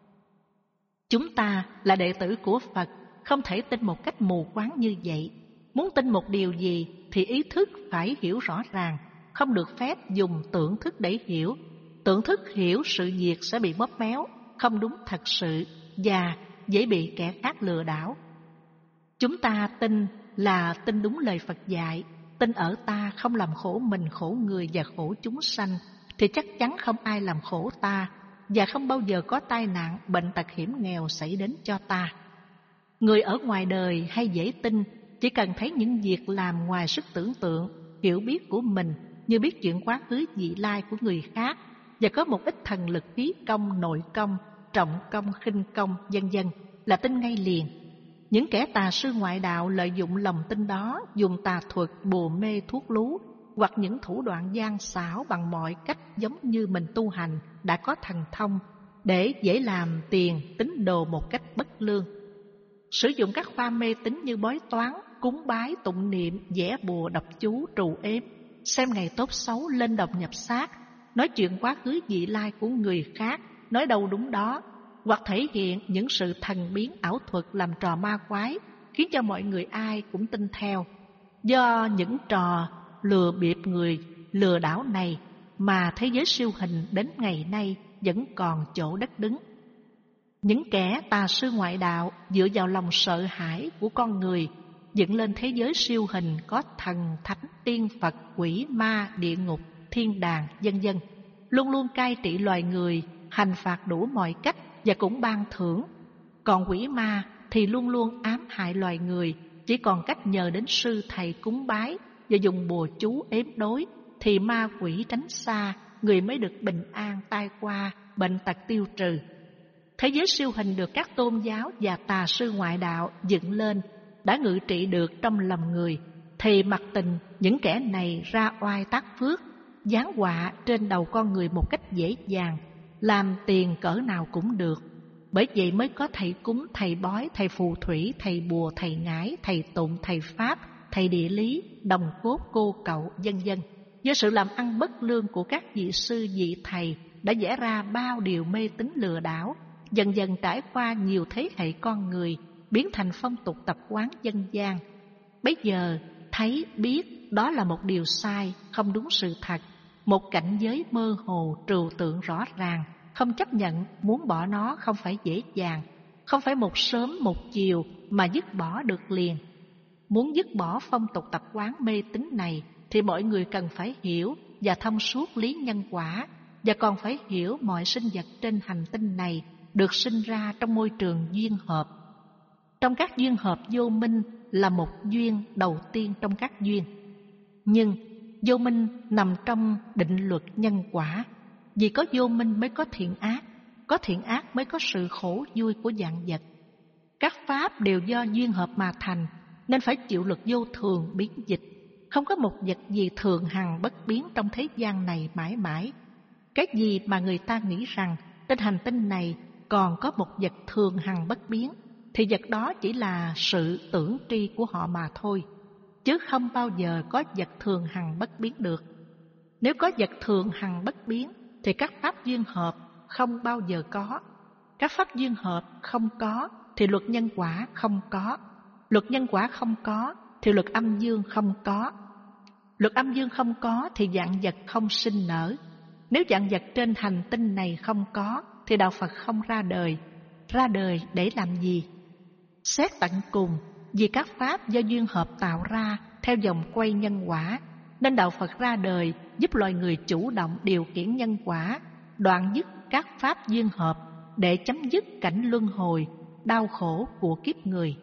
Chúng ta là đệ tử của Phật, không thể tin một cách mù quáng như vậy. Muốn tin một điều gì thì ý thức phải hiểu rõ ràng, không được phép dùng tưởng thức để hiểu. Tưởng thức hiểu sự việc sẽ bị bóp méo, không đúng thật sự và dễ bị kẻ khác lừa đảo. Chúng ta tin là tin đúng lời Phật dạy, tin ở ta không làm khổ mình, khổ người và khổ chúng sanh, thì chắc chắn không ai làm khổ ta và không bao giờ có tai nạn, bệnh tật hiểm nghèo xảy đến cho ta. Người ở ngoài đời hay dễ tin, chỉ cần thấy những việc làm ngoài sức tưởng tượng, hiểu biết của mình, như biết chuyện quá khứ vị lai của người khác và có một ít thần lực khí công, nội công, trọng công, khinh công, vân vân là tin ngay liền. Những kẻ tà sư ngoại đạo lợi dụng lòng tin đó, dùng tà thuật, bùa mê, thuốc lú hoặc những thủ đoạn gian xảo bằng mọi cách, giống như mình tu hành đã có thần thông, để dễ làm tiền tín đồ một cách bất lương. Sử dụng các khoa mê tín như bói toán, cúng bái, tụng niệm, vẽ bùa, đọc chú, trù ếm, xem ngày tốt xấu, lên đồng nhập xác, nói chuyện quá khứ vị lai của người khác, nói đâu đúng đó, hoặc thể hiện những sự thần biến ảo thuật làm trò ma quái, khiến cho mọi người ai cũng tin theo. Do những trò lừa bịp người, lừa đảo này mà thế giới siêu hình đến ngày nay vẫn còn chỗ đất đứng. Những kẻ tà sư ngoại đạo dựa vào lòng sợ hãi của con người dựng lên thế giới siêu hình có thần, thánh, tiên, Phật, quỷ, ma, địa ngục, thiên đàng, vân vân, luôn luôn cai trị loài người, hành phạt đủ mọi cách và cũng ban thưởng. Còn quỷ ma thì luôn luôn ám hại loài người, chỉ còn cách nhờ đến sư thầy cúng bái và dùng bùa chú ếm đối thì ma quỷ tránh xa, người mới được bình an, tai qua, bệnh tật tiêu trừ. Thế giới siêu hình được các tôn giáo và tà sư ngoại đạo dựng lên đã ngự trị được trong lòng người, thì mặc tình những kẻ này ra oai tác phước, giáng họa trên đầu con người một cách dễ dàng, làm tiền cỡ nào cũng được. Bởi vậy mới có thầy cúng, thầy bói, thầy phù thủy, thầy bùa, thầy ngải, thầy tụng, thầy pháp, thầy địa lý, đồng cốt, cô cậu, vân vân. Do sự làm ăn bất lương của các vị sư vị thầy đã vẽ ra bao điều mê tín lừa đảo, dần dần trải qua nhiều thế hệ con người, biến thành phong tục tập quán dân gian. Bây giờ thấy biết đó là một điều sai, không đúng sự thật, một cảnh giới mơ hồ, trừu tượng rõ ràng. Không chấp nhận, muốn bỏ nó không phải dễ dàng, không phải một sớm một chiều mà dứt bỏ được liền. Muốn dứt bỏ phong tục tập quán mê tín này thì mọi người cần phải hiểu và thông suốt lý nhân quả, và còn phải hiểu mọi sinh vật trên hành tinh này được sinh ra trong môi trường duyên hợp. Trong các duyên hợp, vô minh là một duyên đầu tiên trong các duyên. Nhưng vô minh nằm trong định luật nhân quả. Vì có vô minh mới có thiện ác, có thiện ác mới có sự khổ vui của vạn vật. Các pháp đều do duyên hợp mà thành, nên phải chịu luật vô thường biến dịch. Không có một vật gì thường hằng bất biến trong thế gian này mãi mãi. Cái gì mà người ta nghĩ rằng trên hành tinh này còn có một vật thường hằng bất biến, thì vật đó chỉ là sự tưởng tri của họ mà thôi, chứ không bao giờ có vật thường hằng bất biến được. Nếu có vật thường hằng bất biến thì các pháp duyên hợp không bao giờ có. Các pháp duyên hợp không có thì luật nhân quả không có. Luật nhân quả không có thì luật âm dương không có. Luật âm dương không có thì vạn vật không sinh nở. Nếu vạn vật trên hành tinh này không có thì đạo Phật không ra đời. Ra đời để làm gì? Xét tận cùng, vì các pháp do duyên hợp tạo ra theo vòng quay nhân quả, nên đạo Phật ra đời giúp loài người chủ động điều khiển nhân quả, đoạn dứt các pháp duyên hợp để chấm dứt cảnh luân hồi, đau khổ của kiếp người.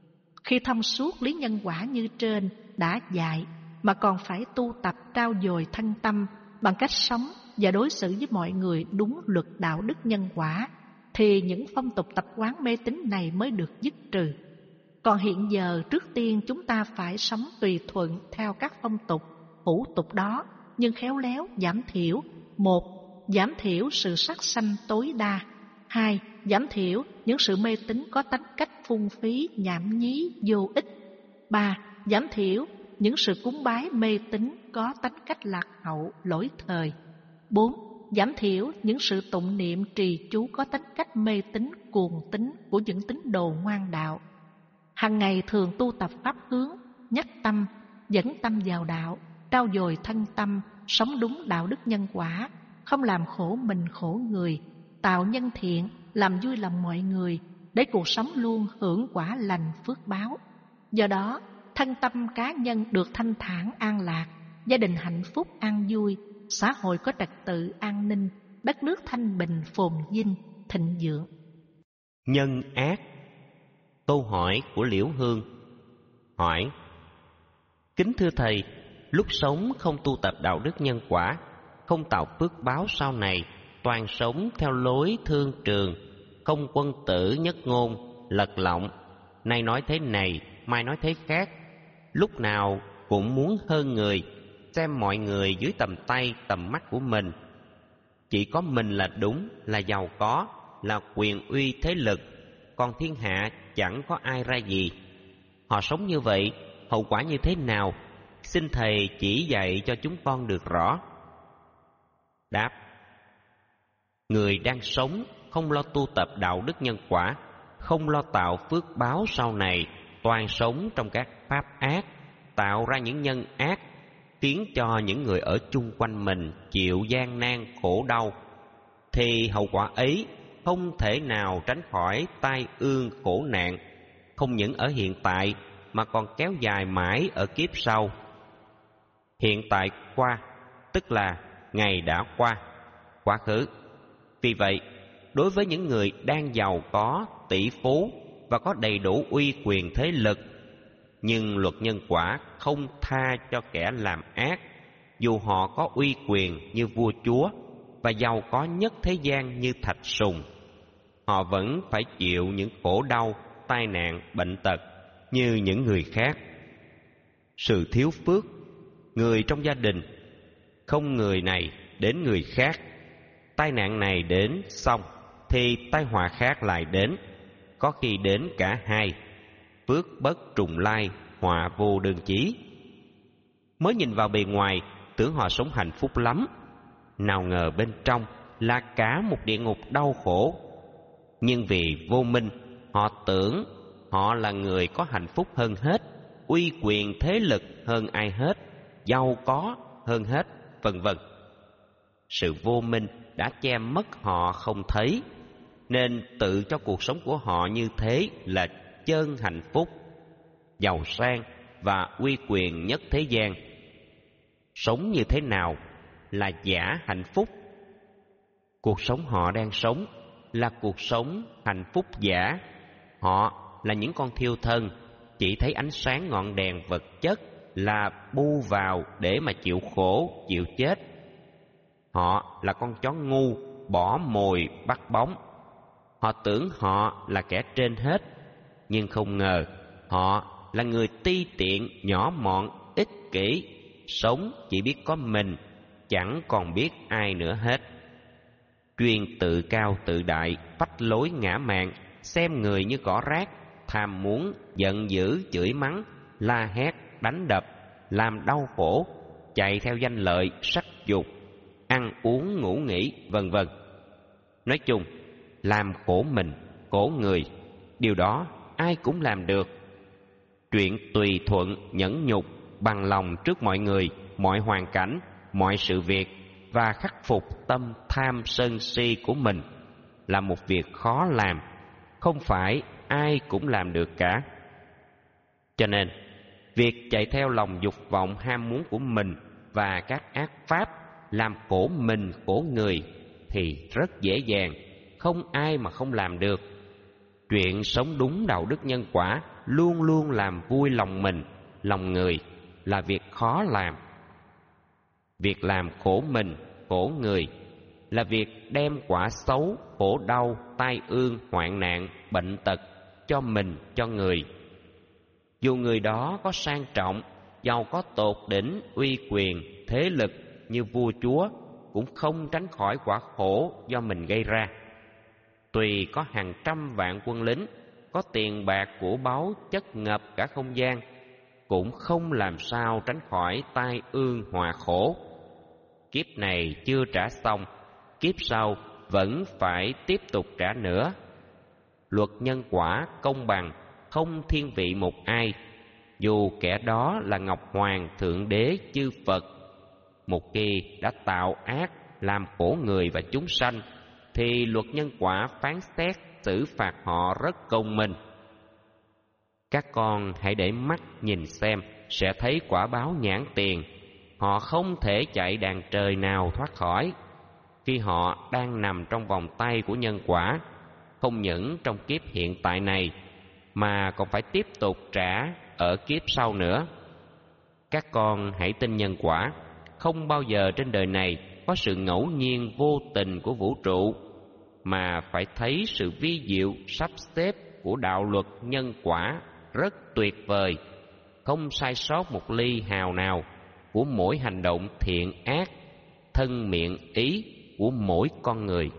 Khi thông suốt lý nhân quả như trên đã dạy, mà còn phải tu tập trau dồi thân tâm bằng cách sống và đối xử với mọi người đúng luật đạo đức nhân quả, thì những phong tục tập quán mê tín này mới được dứt trừ. Còn hiện giờ, trước tiên chúng ta phải sống tùy thuận theo các phong tục, hủ tục đó, nhưng khéo léo giảm thiểu. Một, giảm thiểu sự sát sanh tối đa. Hai, giảm thiểu những sự mê tín có tánh cách phung phí, nhảm nhí, vô ích. Ba, giảm thiểu những sự cúng bái mê tín có tánh cách lạc hậu, lỗi thời. Bốn, giảm thiểu những sự tụng niệm trì chú có tánh cách mê tín, cuồng tín của những tín đồ ngoan đạo. Hằng ngày thường tu tập pháp hướng, nhắc tâm, dẫn tâm vào đạo, trau dồi thân tâm, sống đúng đạo đức nhân quả, không làm khổ mình khổ người, tạo nhân thiện, làm vui lòng mọi người, để cuộc sống luôn hưởng quả lành phước báo. Do đó, thân tâm cá nhân được thanh thản an lạc, gia đình hạnh phúc an vui, xã hội có trật tự an ninh, đất nước thanh bình phồn vinh, thịnh vượng. Nhân ác. Câu hỏi của Liễu Hương. Hỏi: kính thưa thầy, lúc sống không tu tập đạo đức nhân quả, không tạo phước báo sau này, toàn sống theo lối thương trường, không quân tử nhất ngôn, lật lọng, nay nói thế này, mai nói thế khác, lúc nào cũng muốn hơn người, xem mọi người dưới tầm tay tầm mắt của mình, chỉ có mình là đúng, là giàu có, là quyền uy thế lực, còn thiên hạ chẳng có ai ra gì. Họ sống như vậy, hậu quả như thế nào? Xin thầy chỉ dạy cho chúng con được rõ. Đáp: người đang sống không lo tu tập đạo đức nhân quả, không lo tạo phước báo sau này, toàn sống trong các pháp ác, tạo ra những nhân ác, khiến cho những người ở chung quanh mình chịu gian nan khổ đau, thì hậu quả ấy không thể nào tránh khỏi tai ương khổ nạn, không những ở hiện tại mà còn kéo dài mãi ở kiếp sau. Hiện tại qua tức là ngày đã qua, quá khứ. Vì vậy, đối với những người đang giàu có, tỷ phú và có đầy đủ uy quyền thế lực, nhưng luật nhân quả không tha cho kẻ làm ác, dù họ có uy quyền như vua chúa và giàu có nhất thế gian như Thạch Sùng. Họ vẫn phải chịu những khổ đau, tai nạn, bệnh tật như những người khác. Sự thiếu phước, người trong gia đình, không người này đến người khác, tai nạn này đến xong, thì tai họa khác lại đến, có khi đến cả hai, phước bất trùng lai, họa vô đơn chí. Mới nhìn vào bề ngoài, tưởng họ sống hạnh phúc lắm, nào ngờ bên trong là cả một địa ngục đau khổ. Nhưng vì vô minh, họ tưởng họ là người có hạnh phúc hơn hết, uy quyền thế lực hơn ai hết, giàu có hơn hết, vân vân. Sự vô minh đã che mất họ không thấy, nên tự cho cuộc sống của họ như thế là chân hạnh phúc, giàu sang và uy quyền nhất thế gian. Sống như thế nào là giả hạnh phúc? Cuộc sống họ đang sống là cuộc sống hạnh phúc giả. Họ là những con thiêu thân, chỉ thấy ánh sáng ngọn đèn vật chất là bu vào để mà chịu khổ, chịu chết. Họ là con chó ngu, bỏ mồi bắt bóng. Họ tưởng họ là kẻ trên hết, nhưng không ngờ họ là người ti tiện, nhỏ mọn, ích kỷ, sống chỉ biết có mình, chẳng còn biết ai nữa hết. Chuyên tự cao tự đại, phách lối ngã mạn, xem người như cỏ rác, tham muốn, giận dữ, chửi mắng, la hét, đánh đập, làm đau khổ, chạy theo danh lợi, sắc dục, ăn uống ngủ nghỉ, vân vân. Nói chung, làm khổ mình, khổ người, điều đó ai cũng làm được. Chuyện tùy thuận, nhẫn nhục, bằng lòng trước mọi người, mọi hoàn cảnh, mọi sự việc, và khắc phục tâm tham sân si của mình là một việc khó làm, không phải ai cũng làm được cả. Cho nên, việc chạy theo lòng dục vọng ham muốn của mình và các ác pháp làm khổ mình khổ người thì rất dễ dàng, không ai mà không làm được. Chuyện sống đúng đạo đức nhân quả luôn luôn làm vui lòng mình, lòng người là việc khó làm. Việc làm khổ mình, khổ người là việc đem quả xấu, khổ đau, tai ương, hoạn nạn, bệnh tật cho mình, cho người. Dù người đó có sang trọng, giàu có tột đỉnh, uy quyền, thế lực như vua chúa, cũng không tránh khỏi quả khổ do mình gây ra. Tùy có hàng trăm vạn quân lính, có tiền bạc của báu chất ngập cả không gian, cũng không làm sao tránh khỏi tai ương họa khổ. Kiếp này chưa trả xong, kiếp sau vẫn phải tiếp tục trả nữa. Luật nhân quả công bằng, không thiên vị một ai, dù kẻ đó là Ngọc Hoàng, Thượng Đế, chư Phật. Một khi đã tạo ác, làm khổ người và chúng sanh, thì luật nhân quả phán xét, xử phạt họ rất công minh. Các con hãy để mắt nhìn xem, sẽ thấy quả báo nhãn tiền. Họ không thể chạy đàn trời nào thoát khỏi. Khi họ đang nằm trong vòng tay của nhân quả, không những trong kiếp hiện tại này, mà còn phải tiếp tục trả ở kiếp sau nữa. Các con hãy tin nhân quả, không bao giờ trên đời này có sự ngẫu nhiên vô tình của vũ trụ, mà phải thấy sự vi diệu sắp xếp của đạo luật nhân quả rất tuyệt vời, không sai sót một ly hào nào của mỗi hành động thiện ác, thân miệng ý của mỗi con người.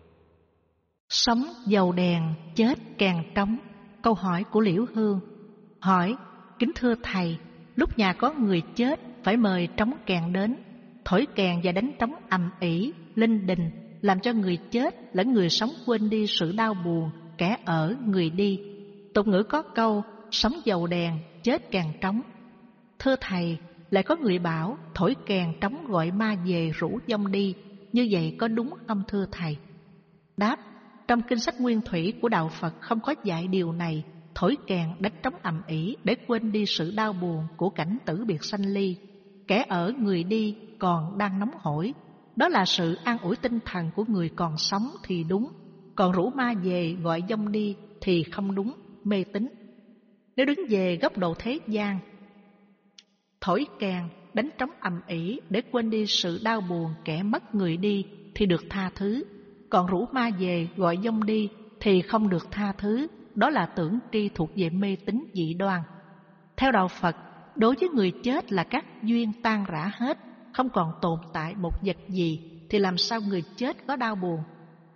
Sống dầu đèn, chết càng trống. Câu hỏi của Liễu Hương. Hỏi: kính thưa thầy, lúc nhà có người chết phải mời trống kèn đến, thổi kèn và đánh trống ầm ĩ, linh đình, làm cho người chết lẫn người sống quên đi sự đau buồn, kẻ ở người đi. Tục ngữ có câu sống dầu đèn, chết càng trống. Thưa thầy, lại có người bảo thổi kèn trống gọi ma về rủ vong đi, như vậy có đúng không thưa thầy? Đáp: trong kinh sách nguyên thủy của đạo Phật không có dạy điều này. Thổi kèn đánh trống ầm ĩ để quên đi sự đau buồn của cảnh tử biệt sanh ly. Kẻ ở người đi còn đang nóng hổi, đó là sự an ủi tinh thần của người còn sống thì đúng. Còn rủ ma về gọi vong đi thì không đúng, mê tín. Nếu đứng về góc độ thế gian, thổi kèn đánh trống ầm ĩ để quên đi sự đau buồn kẻ mất người đi thì được tha thứ. Còn rủ ma về gọi vong đi thì không được tha thứ, đó là tưởng tri thuộc về mê tín dị đoan. Theo đạo Phật, đối với người chết là các duyên tan rã hết, không còn tồn tại một vật gì, thì làm sao người chết có đau buồn?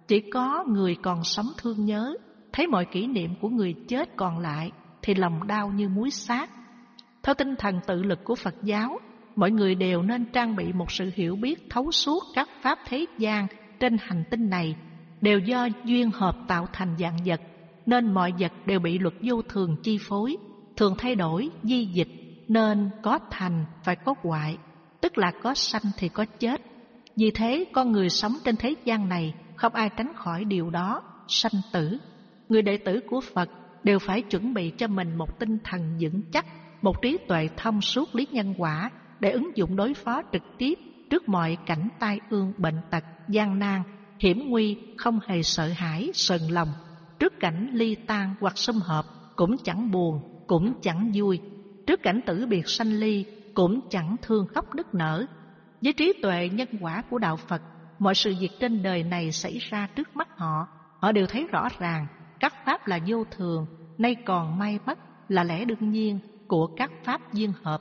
Chỉ có người còn sống thương nhớ, thấy mọi kỷ niệm của người chết còn lại thì lòng đau như muối xát. Theo tinh thần tự lực của Phật giáo, mọi người đều nên trang bị một sự hiểu biết thấu suốt các pháp thế gian trên hành tinh này đều do duyên hợp tạo thành vạn vật, nên mọi vật đều bị luật vô thường chi phối, thường thay đổi, di dịch, nên có thành phải có hoại, tức là có sanh thì có chết. Vì thế con người sống trên thế gian này không ai tránh khỏi điều đó, sanh tử. Người đệ tử của Phật đều phải chuẩn bị cho mình một tinh thần vững chắc, một trí tuệ thông suốt lý nhân quả để ứng dụng đối phó trực tiếp trước mọi cảnh tai ương, bệnh tật, gian nan, hiểm nguy, không hề sợ hãi, sờn lòng. Trước cảnh ly tan hoặc sum họp cũng chẳng buồn, cũng chẳng vui. Trước cảnh tử biệt sanh ly cũng chẳng thương khóc nức nở. Với trí tuệ nhân quả của đạo Phật, mọi sự việc trên đời này xảy ra trước mắt họ, họ đều thấy rõ ràng các pháp là vô thường, nay còn may mất là lẽ đương nhiên của các pháp duyên hợp.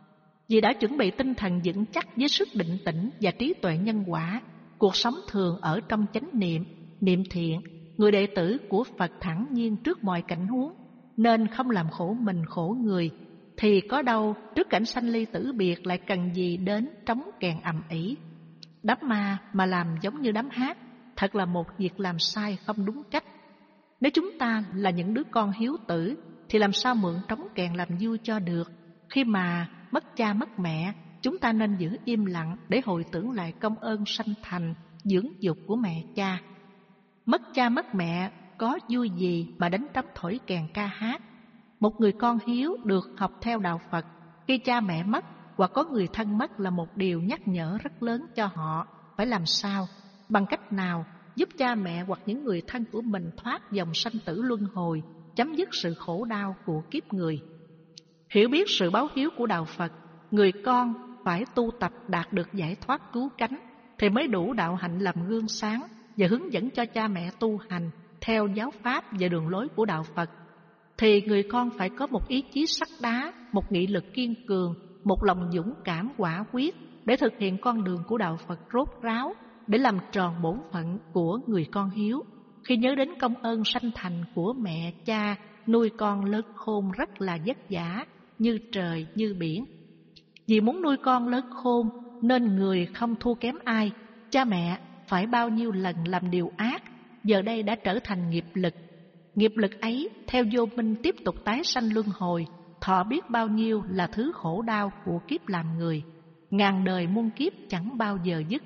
Vì đã chuẩn bị tinh thần vững chắc với sức định tĩnh và trí tuệ nhân quả, cuộc sống thường ở trong chánh niệm, niệm thiện, người đệ tử của Phật thản nhiên trước mọi cảnh huống, nên không làm khổ mình khổ người. Thì có đâu trước cảnh sanh ly tử biệt lại cần gì đến trống kèn ầm ĩ. Đám ma mà làm giống như đám hát, thật là một việc làm sai không đúng cách. Nếu chúng ta là những đứa con hiếu tử thì làm sao mượn trống kèn làm vui cho được. Khi mà mất cha mất mẹ, chúng ta nên giữ im lặng để hồi tưởng lại công ơn sanh thành, dưỡng dục của mẹ cha. Mất cha mất mẹ có vui gì mà đánh trống thổi kèn ca hát. Một người con hiếu được học theo đạo Phật, khi cha mẹ mất hoặc có người thân mất là một điều nhắc nhở rất lớn cho họ phải làm sao, bằng cách nào giúp cha mẹ hoặc những người thân của mình thoát dòng sanh tử luân hồi, chấm dứt sự khổ đau của kiếp người. Hiểu biết sự báo hiếu của đạo Phật, người con phải tu tập đạt được giải thoát cứu cánh thì mới đủ đạo hạnh làm gương sáng và hướng dẫn cho cha mẹ tu hành theo giáo pháp và đường lối của đạo Phật. Thì người con phải có một ý chí sắt đá, một nghị lực kiên cường, một lòng dũng cảm quả quyết để thực hiện con đường của đạo Phật rốt ráo, để làm tròn bổn phận của người con hiếu. Khi nhớ đến công ơn sanh thành của mẹ cha nuôi con lớn khôn rất là vất vả, như trời như biển. Vì muốn nuôi con lớn khôn nên người không thua kém ai. Cha mẹ phải bao nhiêu lần làm điều ác, giờ đây đã trở thành nghiệp lực. Nghiệp lực ấy theo vô minh tiếp tục tái sanh luân hồi, thọ biết bao nhiêu là thứ khổ đau của kiếp làm người, ngàn đời muôn kiếp chẳng bao giờ dứt.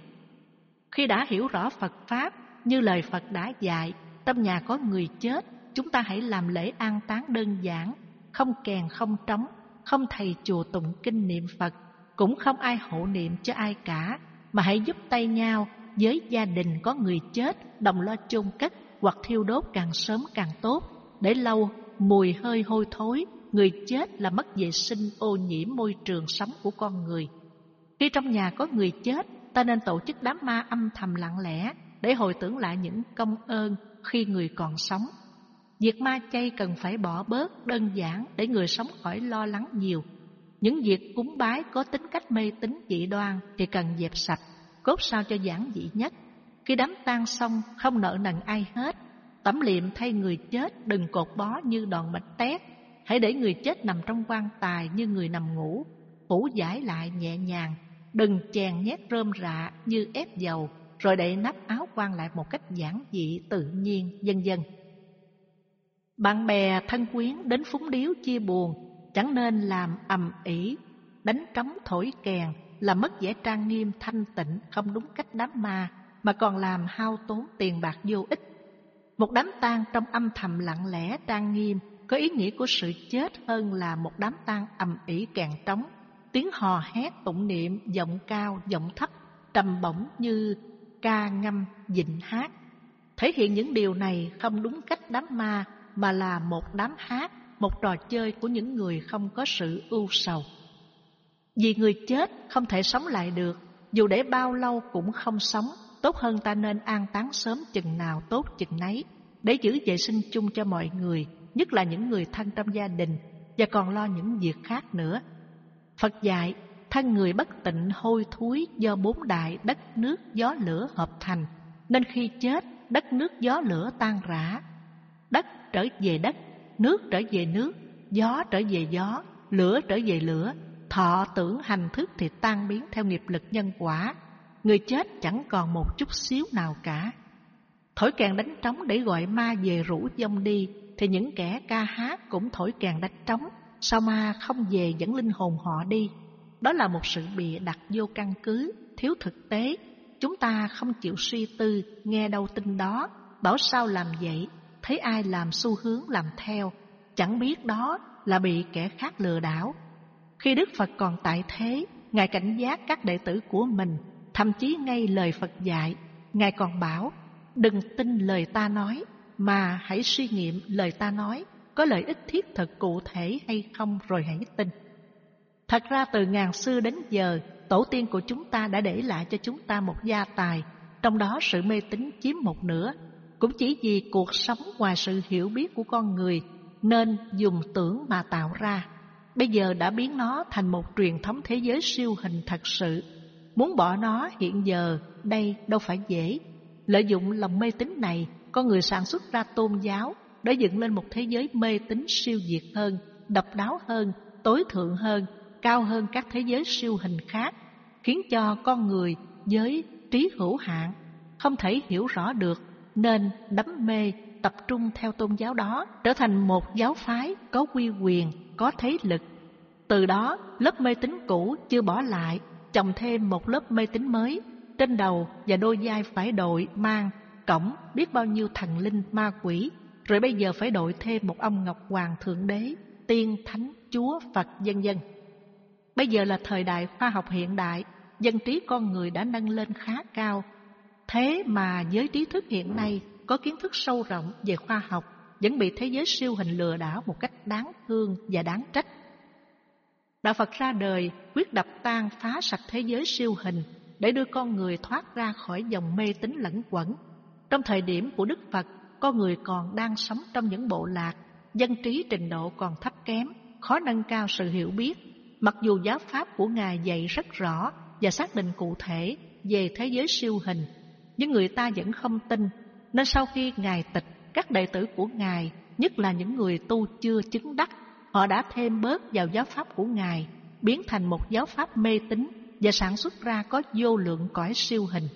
Khi đã hiểu rõ Phật Pháp như lời Phật đã dạy, trong nhà có người chết, chúng ta hãy làm lễ an táng đơn giản, không kèn không trống, không thầy chùa tụng kinh niệm Phật, cũng không ai hộ niệm cho ai cả, mà hãy giúp tay nhau với gia đình có người chết đồng lo chôn cất hoặc thiêu đốt càng sớm càng tốt, để lâu mùi hơi hôi thối người chết là mất vệ sinh, ô nhiễm môi trường sống của con người. Khi trong nhà có người chết, ta nên tổ chức đám ma âm thầm lặng lẽ để hồi tưởng lại những công ơn khi người còn sống. Việc ma chay cần phải bỏ bớt, đơn giản để người sống khỏi lo lắng nhiều. Những việc cúng bái có tính cách mê tín dị đoan thì cần dẹp sạch, cốt sao cho giản dị nhất. Khi đám tang xong không nợ nần ai hết, tẩm liệm thay người chết đừng cột bó như đòn bánh tét. Hãy để người chết nằm trong quan tài như người nằm ngủ, phủ giải lại nhẹ nhàng, đừng chèn nhét rơm rạ như ép dầu, rồi đậy nắp áo quan lại một cách giản dị tự nhiên, vân vân. Bạn bè thân quyến đến phúng điếu chia buồn, chẳng nên làm ầm ĩ, đánh trống thổi kèn, làm mất vẻ trang nghiêm thanh tịnh không đúng cách đám ma, mà còn làm hao tốn tiền bạc vô ích. Một đám tang trong âm thầm lặng lẽ trang nghiêm có ý nghĩa của sự chết hơn là một đám tang ầm ĩ kèn trống, tiếng hò hét tụng niệm, giọng cao giọng thấp, trầm bổng như ca ngâm dịnh hát. Thể hiện những điều này không đúng cách đám ma, mà là một đám hát, một trò chơi của những người không có sự ưu sầu. Vì người chết không thể sống lại được, dù để bao lâu cũng không sống, tốt hơn ta nên an táng sớm chừng nào tốt chừng nấy, để giữ vệ sinh chung cho mọi người, nhất là những người thân trong gia đình, và còn lo những việc khác nữa. Phật dạy, thân người bất tịnh hôi thối do bốn đại đất nước gió lửa hợp thành, nên khi chết đất nước gió lửa tan rã. Đất trở về đất, nước trở về nước, gió trở về gió, lửa trở về lửa. Thọ tưởng hành thức thì tan biến theo nghiệp lực nhân quả. Người chết chẳng còn một chút xíu nào cả. Thổi kèn đánh trống để gọi ma về rủ vong đi, thì những kẻ ca hát cũng thổi kèn đánh trống. Sao ma không về dẫn linh hồn họ đi? Đó là một sự bịa đặt vô căn cứ, thiếu thực tế. Chúng ta không chịu suy tư, nghe đâu tin đó, bảo sao làm vậy, thấy ai làm xu hướng làm theo, chẳng biết đó là bị kẻ khác lừa đảo. Khi Đức Phật còn tại thế, Ngài cảnh giác các đệ tử của mình, thậm chí ngay lời Phật dạy, Ngài còn bảo: đừng tin lời ta nói, mà hãy suy nghiệm lời ta nói có lợi ích thiết thực cụ thể hay không rồi hãy tin. Thật ra từ ngàn xưa đến giờ, tổ tiên của chúng ta đã để lại cho chúng ta một gia tài, trong đó sự mê tín chiếm một nửa. Cũng chỉ vì cuộc sống ngoài sự hiểu biết của con người nên dùng tưởng mà tạo ra. Bây giờ đã biến nó thành một truyền thống thế giới siêu hình thật sự. Muốn bỏ nó hiện giờ đây đâu phải dễ. Lợi dụng lòng mê tín này, con người sản xuất ra tôn giáo để dựng lên một thế giới mê tín siêu việt hơn, độc đáo hơn, tối thượng hơn, cao hơn các thế giới siêu hình khác, khiến cho con người với trí hữu hạn không thể hiểu rõ được, nên đắm mê tập trung theo tôn giáo đó, trở thành một giáo phái có uy quyền, có thế lực. Từ đó, lớp mê tín cũ chưa bỏ lại, chồng thêm một lớp mê tín mới. Trên đầu và đôi vai phải đội mang cổng biết bao nhiêu thần linh ma quỷ, rồi bây giờ phải đội thêm một ông Ngọc Hoàng Thượng Đế, tiên, thánh, chúa, Phật, vân vân. Bây giờ là thời đại khoa học hiện đại, dân trí con người đã nâng lên khá cao. Thế mà giới trí thức hiện nay có kiến thức sâu rộng về khoa học vẫn bị thế giới siêu hình lừa đảo một cách đáng thương và đáng trách. Đạo Phật ra đời quyết đập tan phá sạch thế giới siêu hình để đưa con người thoát ra khỏi dòng mê tín lẫn quẩn. Trong thời điểm của Đức Phật, con người còn đang sống trong những bộ lạc, dân trí trình độ còn thấp kém, khó nâng cao sự hiểu biết. Mặc dù giáo pháp của Ngài dạy rất rõ và xác định cụ thể về thế giới siêu hình, nhưng người ta vẫn không tin. Nên sau khi Ngài tịch, các đệ tử của Ngài, nhất là những người tu chưa chứng đắc, họ đã thêm bớt vào giáo pháp của Ngài, biến thành một giáo pháp mê tín và sản xuất ra có vô lượng cõi siêu hình.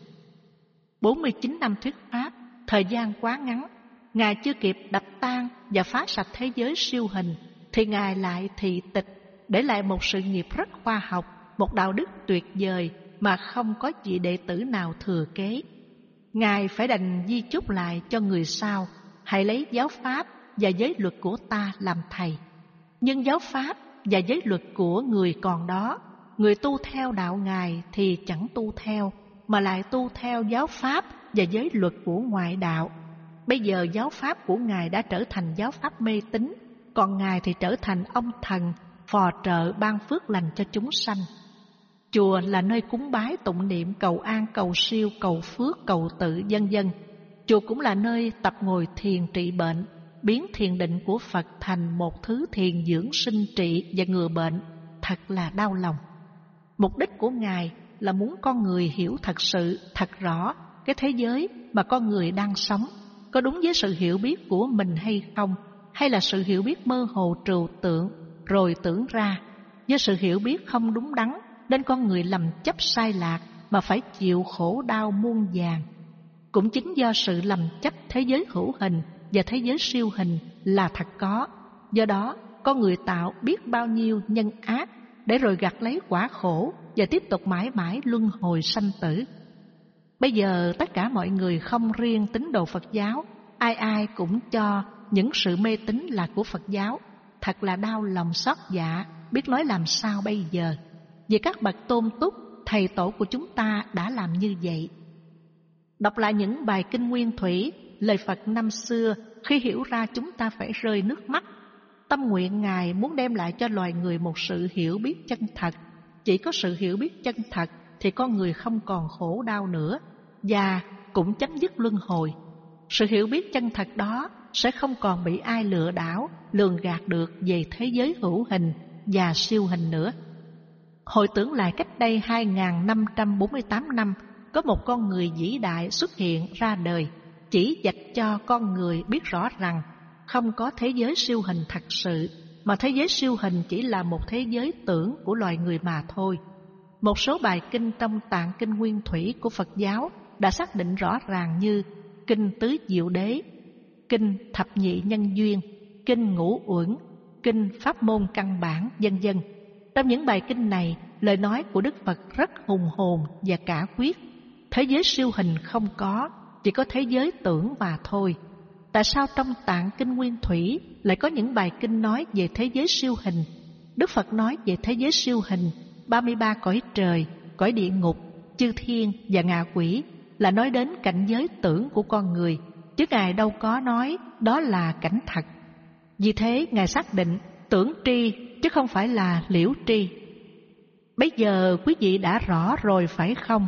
bốn mươi chín năm thuyết pháp, thời gian quá ngắn, Ngài chưa kịp đập tan và phá sạch thế giới siêu hình, thì Ngài lại thị tịch, để lại một sự nghiệp rất khoa học, một đạo đức tuyệt vời mà không có vị đệ tử nào thừa kế. Ngài phải đành di chúc lại cho người sau: hãy lấy giáo pháp và giới luật của ta làm thầy. Nhưng giáo pháp và giới luật của người còn đó, người tu theo đạo Ngài thì chẳng tu theo, mà lại tu theo giáo pháp và giới luật của ngoại đạo. Bây giờ giáo pháp của Ngài đã trở thành giáo pháp mê tín, còn Ngài thì trở thành ông thần phò trợ ban phước lành cho chúng sanh. Chùa là nơi cúng bái tụng niệm, cầu an, cầu siêu, cầu phước, cầu tự, vân vân. Chùa cũng là nơi tập ngồi thiền trị bệnh, biến thiền định của Phật thành một thứ thiền dưỡng sinh trị và ngừa bệnh, thật là đau lòng. Mục đích của Ngài là muốn con người hiểu thật sự, thật rõ cái thế giới mà con người đang sống, có đúng với sự hiểu biết của mình hay không, hay là sự hiểu biết mơ hồ trừu tượng rồi tưởng ra. Do sự hiểu biết không đúng đắn nên con người lầm chấp sai lạc mà phải chịu khổ đau muôn vàn. Cũng chính do sự lầm chấp thế giới hữu hình và thế giới siêu hình là thật có, do đó con người tạo biết bao nhiêu nhân ác để rồi gặt lấy quả khổ và tiếp tục mãi mãi luân hồi sanh tử. Bây giờ tất cả mọi người không riêng tín đồ Phật giáo, ai ai cũng cho những sự mê tín là của Phật giáo. Thật là đau lòng xót dạ, biết nói làm sao bây giờ. Vì các bậc tôn túc, thầy tổ của chúng ta đã làm như vậy. Đọc lại những bài kinh nguyên thủy, lời Phật năm xưa, khi hiểu ra chúng ta phải rơi nước mắt. Tâm nguyện Ngài muốn đem lại cho loài người một sự hiểu biết chân thật. Chỉ có sự hiểu biết chân thật thì con người không còn khổ đau nữa, và cũng chấm dứt luân hồi. Sự hiểu biết chân thật đó sẽ không còn bị ai lừa đảo, lường gạt được về thế giới hữu hình và siêu hình nữa. Hồi tưởng lại cách đây hai nghìn năm trăm bốn mươi tám năm, có một con người vĩ đại xuất hiện ra đời. chỉ dạch cho con người biết rõ rằng không có thế giới siêu hình thật sự, mà thế giới siêu hình chỉ là một thế giới tưởng của loài người mà thôi. Một số bài kinh trong Tạng Kinh Nguyên Thủy của Phật giáo đã xác định rõ ràng như Kinh Tứ Diệu Đế, Kinh Thập Nhị Nhân Duyên, Kinh Ngũ Uẩn, Kinh Pháp Môn Căn Bản, vân vân. Trong những bài kinh này, lời nói của Đức Phật rất hùng hồn và cả quyết. Thế giới siêu hình không có, chỉ có thế giới tưởng mà thôi. Tại sao trong Tạng Kinh Nguyên Thủy lại có những bài kinh nói về thế giới siêu hình? Đức Phật nói về thế giới siêu hình, ba mươi ba cõi trời, cõi địa ngục, chư thiên và ngạ quỷ là nói đến cảnh giới tưởng của con người, chứ Ngài đâu có nói đó là cảnh thật. Vì thế Ngài xác định tưởng tri chứ không phải là liễu tri. Bây giờ quý vị đã rõ rồi phải không?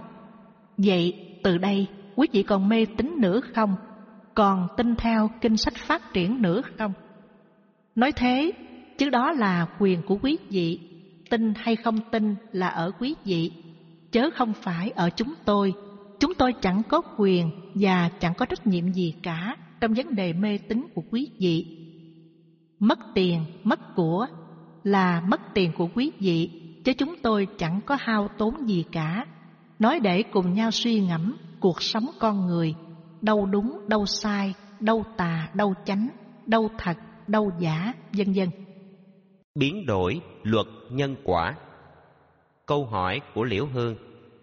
Vậy từ đây quý vị còn mê tín nữa không? Còn tin theo kinh sách phát triển nữa không? Nói thế, chứ đó là quyền của quý vị. Tin hay không tin là ở quý vị, chớ không phải ở chúng tôi. Chúng tôi chẳng có quyền và chẳng có trách nhiệm gì cả trong vấn đề mê tín của quý vị. Mất tiền, mất của là mất tiền của quý vị, chứ chúng tôi chẳng có hao tốn gì cả. Nói để cùng nhau suy ngẫm cuộc sống con người, đâu đúng, đâu sai, đâu tà, đâu chánh, đâu thật, đâu giả, vân vân. Biến đổi luật nhân quả. Câu hỏi của Liễu Hương.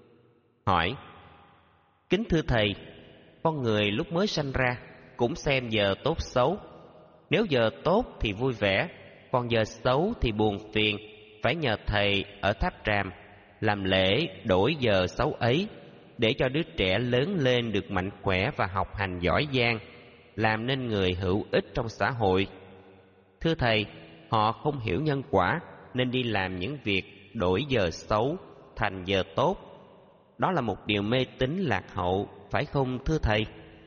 Hỏi: kính thưa thầy, con người lúc mới sanh ra cũng xem giờ tốt xấu. Nếu giờ tốt thì vui vẻ, còn giờ xấu thì buồn phiền, phải nhờ thầy ở Tháp Tràm làm lễ đổi giờ xấu ấy, để cho đứa trẻ lớn lên được mạnh khỏe và học hành giỏi giang, làm nên người hữu ích trong xã hội. Thưa thầy, họ không hiểu nhân quả nên đi làm những việc đổi giờ xấu thành giờ tốt. Đó là một điều mê tín lạc hậu, phải không thưa thầy?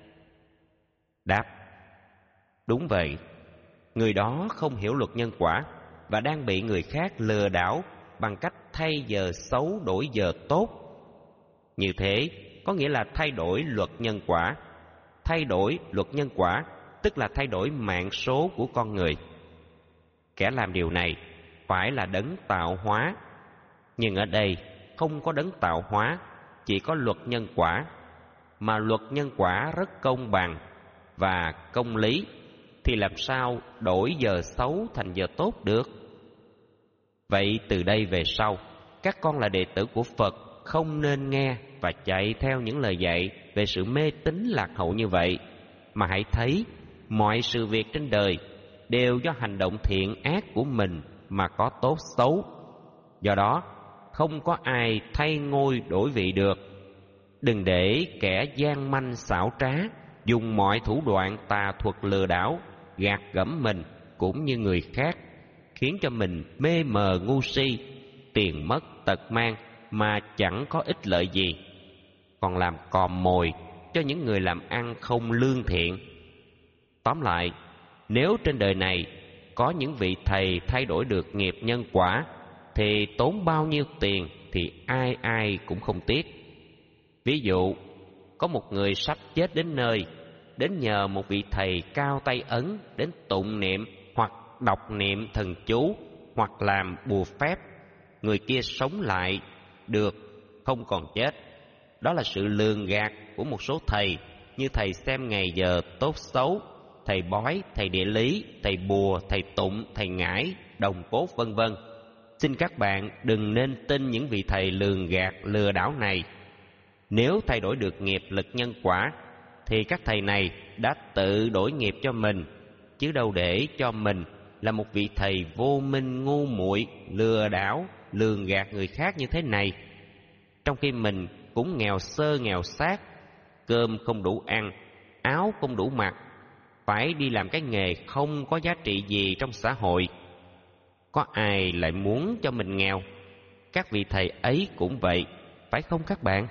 Đáp: đúng vậy. Người đó không hiểu luật nhân quả và đang bị người khác lừa đảo bằng cách thay giờ xấu đổi giờ tốt. Như thế có nghĩa là thay đổi luật nhân quả. Thay đổi luật nhân quả tức là thay đổi mạng số của con người. Kẻ làm điều này phải là đấng tạo hóa. Nhưng ở đây không có đấng tạo hóa, chỉ có luật nhân quả. Mà luật nhân quả rất công bằng và công lý, thì làm sao đổi giờ xấu thành giờ tốt được? Vậy từ đây về sau, các con là đệ tử của Phật không nên nghe và chạy theo những lời dạy về sự mê tín lạc hậu như vậy, mà hãy thấy mọi sự việc trên đời đều do hành động thiện ác của mình mà có tốt xấu. Do đó, không có ai thay ngôi đổi vị được. Đừng để kẻ gian manh xảo trá dùng mọi thủ đoạn tà thuật lừa đảo, gạt gẫm mình cũng như người khác, khiến cho mình mê mờ ngu si, tiền mất tật mang mà chẳng có ích lợi gì, còn làm còm mồi cho những người làm ăn không lương thiện. Tóm lại, nếu trên đời này có những vị thầy thay đổi được nghiệp nhân quả, thì tốn bao nhiêu tiền thì ai ai cũng không tiếc. Ví dụ, có một người sắp chết đến nơi, đến nhờ một vị thầy cao tay ấn đến tụng niệm hoặc đọc niệm thần chú hoặc làm bùa phép, người kia sống lại được, không còn chết. Đó là sự lường gạt của một số thầy, như thầy xem ngày giờ tốt xấu, thầy bói, thầy địa lý, thầy bùa, thầy tụng, thầy ngải, đồng cốt vân vân. Xin các bạn đừng nên tin những vị thầy lường gạt lừa đảo này. Nếu thay đổi được nghiệp lực nhân quả, thì các thầy này đã tự đổi nghiệp cho mình, chứ đâu để cho mình là một vị thầy vô minh ngu muội lừa đảo lường gạt người khác như thế này, trong khi mình cũng nghèo sơ nghèo xác, cơm không đủ ăn, áo không đủ mặc, phải đi làm cái nghề không có giá trị gì trong xã hội. Có ai lại muốn cho mình nghèo? Các vị thầy ấy cũng vậy, phải không các bạn?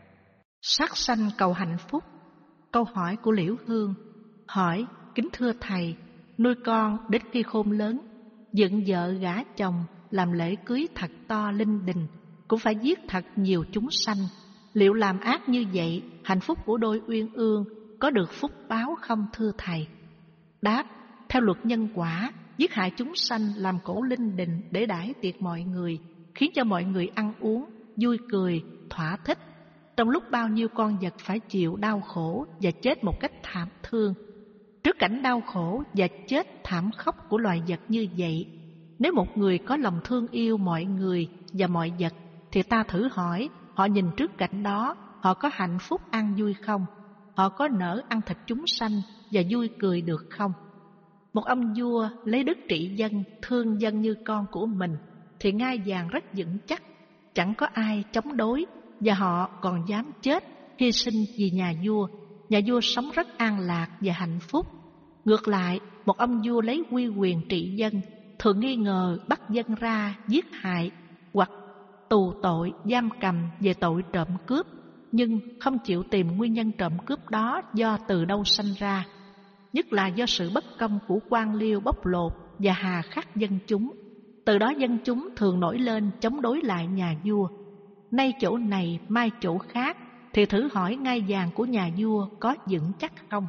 Sát sanh cầu hạnh phúc. Câu hỏi của Liễu Hương. Hỏi: kính thưa thầy, nuôi con đến khi khôn lớn, dựng vợ gả chồng, làm lễ cưới thật to linh đình, cũng phải giết thật nhiều chúng sanh. Liệu làm ác như vậy, hạnh phúc của đôi uyên ương có được phúc báo không thưa thầy? Đáp: theo luật nhân quả, giết hại chúng sanh làm cổ linh đình để đãi tiệc mọi người, khiến cho mọi người ăn uống, vui cười, thỏa thích. Trong lúc bao nhiêu con vật phải chịu đau khổ và chết một cách thảm thương. Trước cảnh đau khổ và chết thảm khốc của loài vật như vậy, nếu một người có lòng thương yêu mọi người và mọi vật, thì ta thử hỏi, họ nhìn trước cảnh đó, họ có hạnh phúc an vui không? Họ có nỡ ăn thịt chúng sanh và vui cười được không? Một ông vua lấy đức trị dân, thương dân như con của mình, thì ngai vàng rất vững chắc, chẳng có ai chống đối, và họ còn dám chết, hy sinh vì nhà vua. Nhà vua sống rất an lạc và hạnh phúc. Ngược lại, một ông vua lấy uy quyền trị dân, thường nghi ngờ bắt dân ra giết hại hoặc tù tội giam cầm về tội trộm cướp, nhưng không chịu tìm nguyên nhân trộm cướp đó do từ đâu sanh ra, nhất là do sự bất công của quan liêu bóc lột và hà khắc dân chúng. Từ đó dân chúng thường nổi lên chống đối lại nhà vua. Nay chỗ này mai chỗ khác, thì thử hỏi ngai vàng của nhà vua có vững chắc không?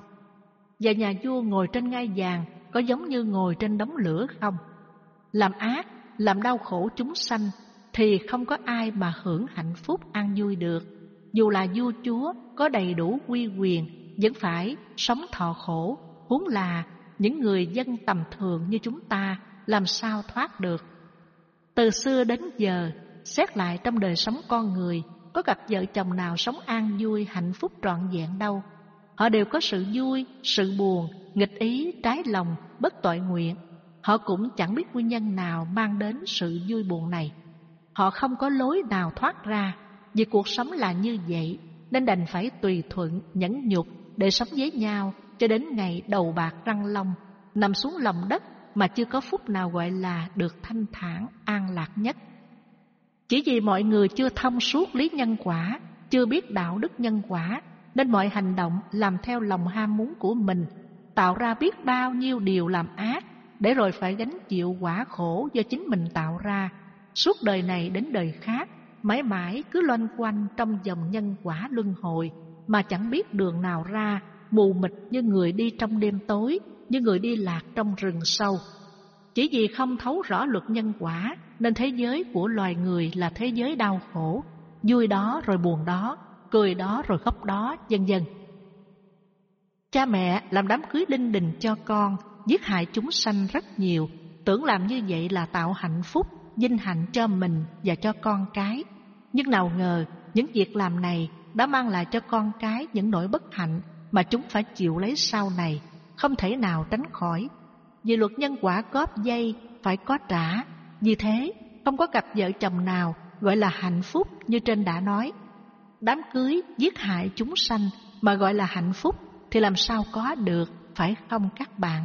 Và nhà vua ngồi trên ngai vàng có giống như ngồi trên đống lửa không? Làm ác, làm đau khổ chúng sanh, thì không có ai mà hưởng hạnh phúc an vui được. Dù là vua chúa có đầy đủ uy quyền, vẫn phải sống thọ khổ, huống là những người dân tầm thường như chúng ta làm sao thoát được. Từ xưa đến giờ, xét lại trong đời sống con người, có cặp vợ chồng nào sống an vui, hạnh phúc trọn vẹn đâu. Họ đều có sự vui, sự buồn, nghịch ý, trái lòng, bất toại nguyện. Họ cũng chẳng biết nguyên nhân nào mang đến sự vui buồn này. Họ không có lối nào thoát ra, vì cuộc sống là như vậy, nên đành phải tùy thuận, nhẫn nhục để sống với nhau cho đến ngày đầu bạc răng long, nằm xuống lòng đất mà chưa có phút nào gọi là được thanh thản, an lạc nhất. Chỉ vì mọi người chưa thông suốt lý nhân quả, chưa biết đạo đức nhân quả, nên mọi hành động làm theo lòng ham muốn của mình, tạo ra biết bao nhiêu điều làm ác, để rồi phải gánh chịu quả khổ do chính mình tạo ra, suốt đời này đến đời khác, mãi mãi cứ loanh quanh trong dòng nhân quả luân hồi, mà chẳng biết đường nào ra, mù mịt như người đi trong đêm tối, như người đi lạc trong rừng sâu. Chỉ vì không thấu rõ luật nhân quả, nên thế giới của loài người là thế giới đau khổ, vui đó rồi buồn đó, cười đó rồi khóc đó, vân vân. Cha mẹ làm đám cưới linh đình cho con, giết hại chúng sanh rất nhiều, tưởng làm như vậy là tạo hạnh phúc, vinh hạnh cho mình và cho con cái. Nhưng nào ngờ, những việc làm này đã mang lại cho con cái những nỗi bất hạnh mà chúng phải chịu lấy sau này, không thể nào tránh khỏi. Vì luật nhân quả góp dây phải có trả, vì thế không có cặp vợ chồng nào gọi là hạnh phúc như trên đã nói. Đám cưới giết hại chúng sanh mà gọi là hạnh phúc thì làm sao có được, phải không các bạn?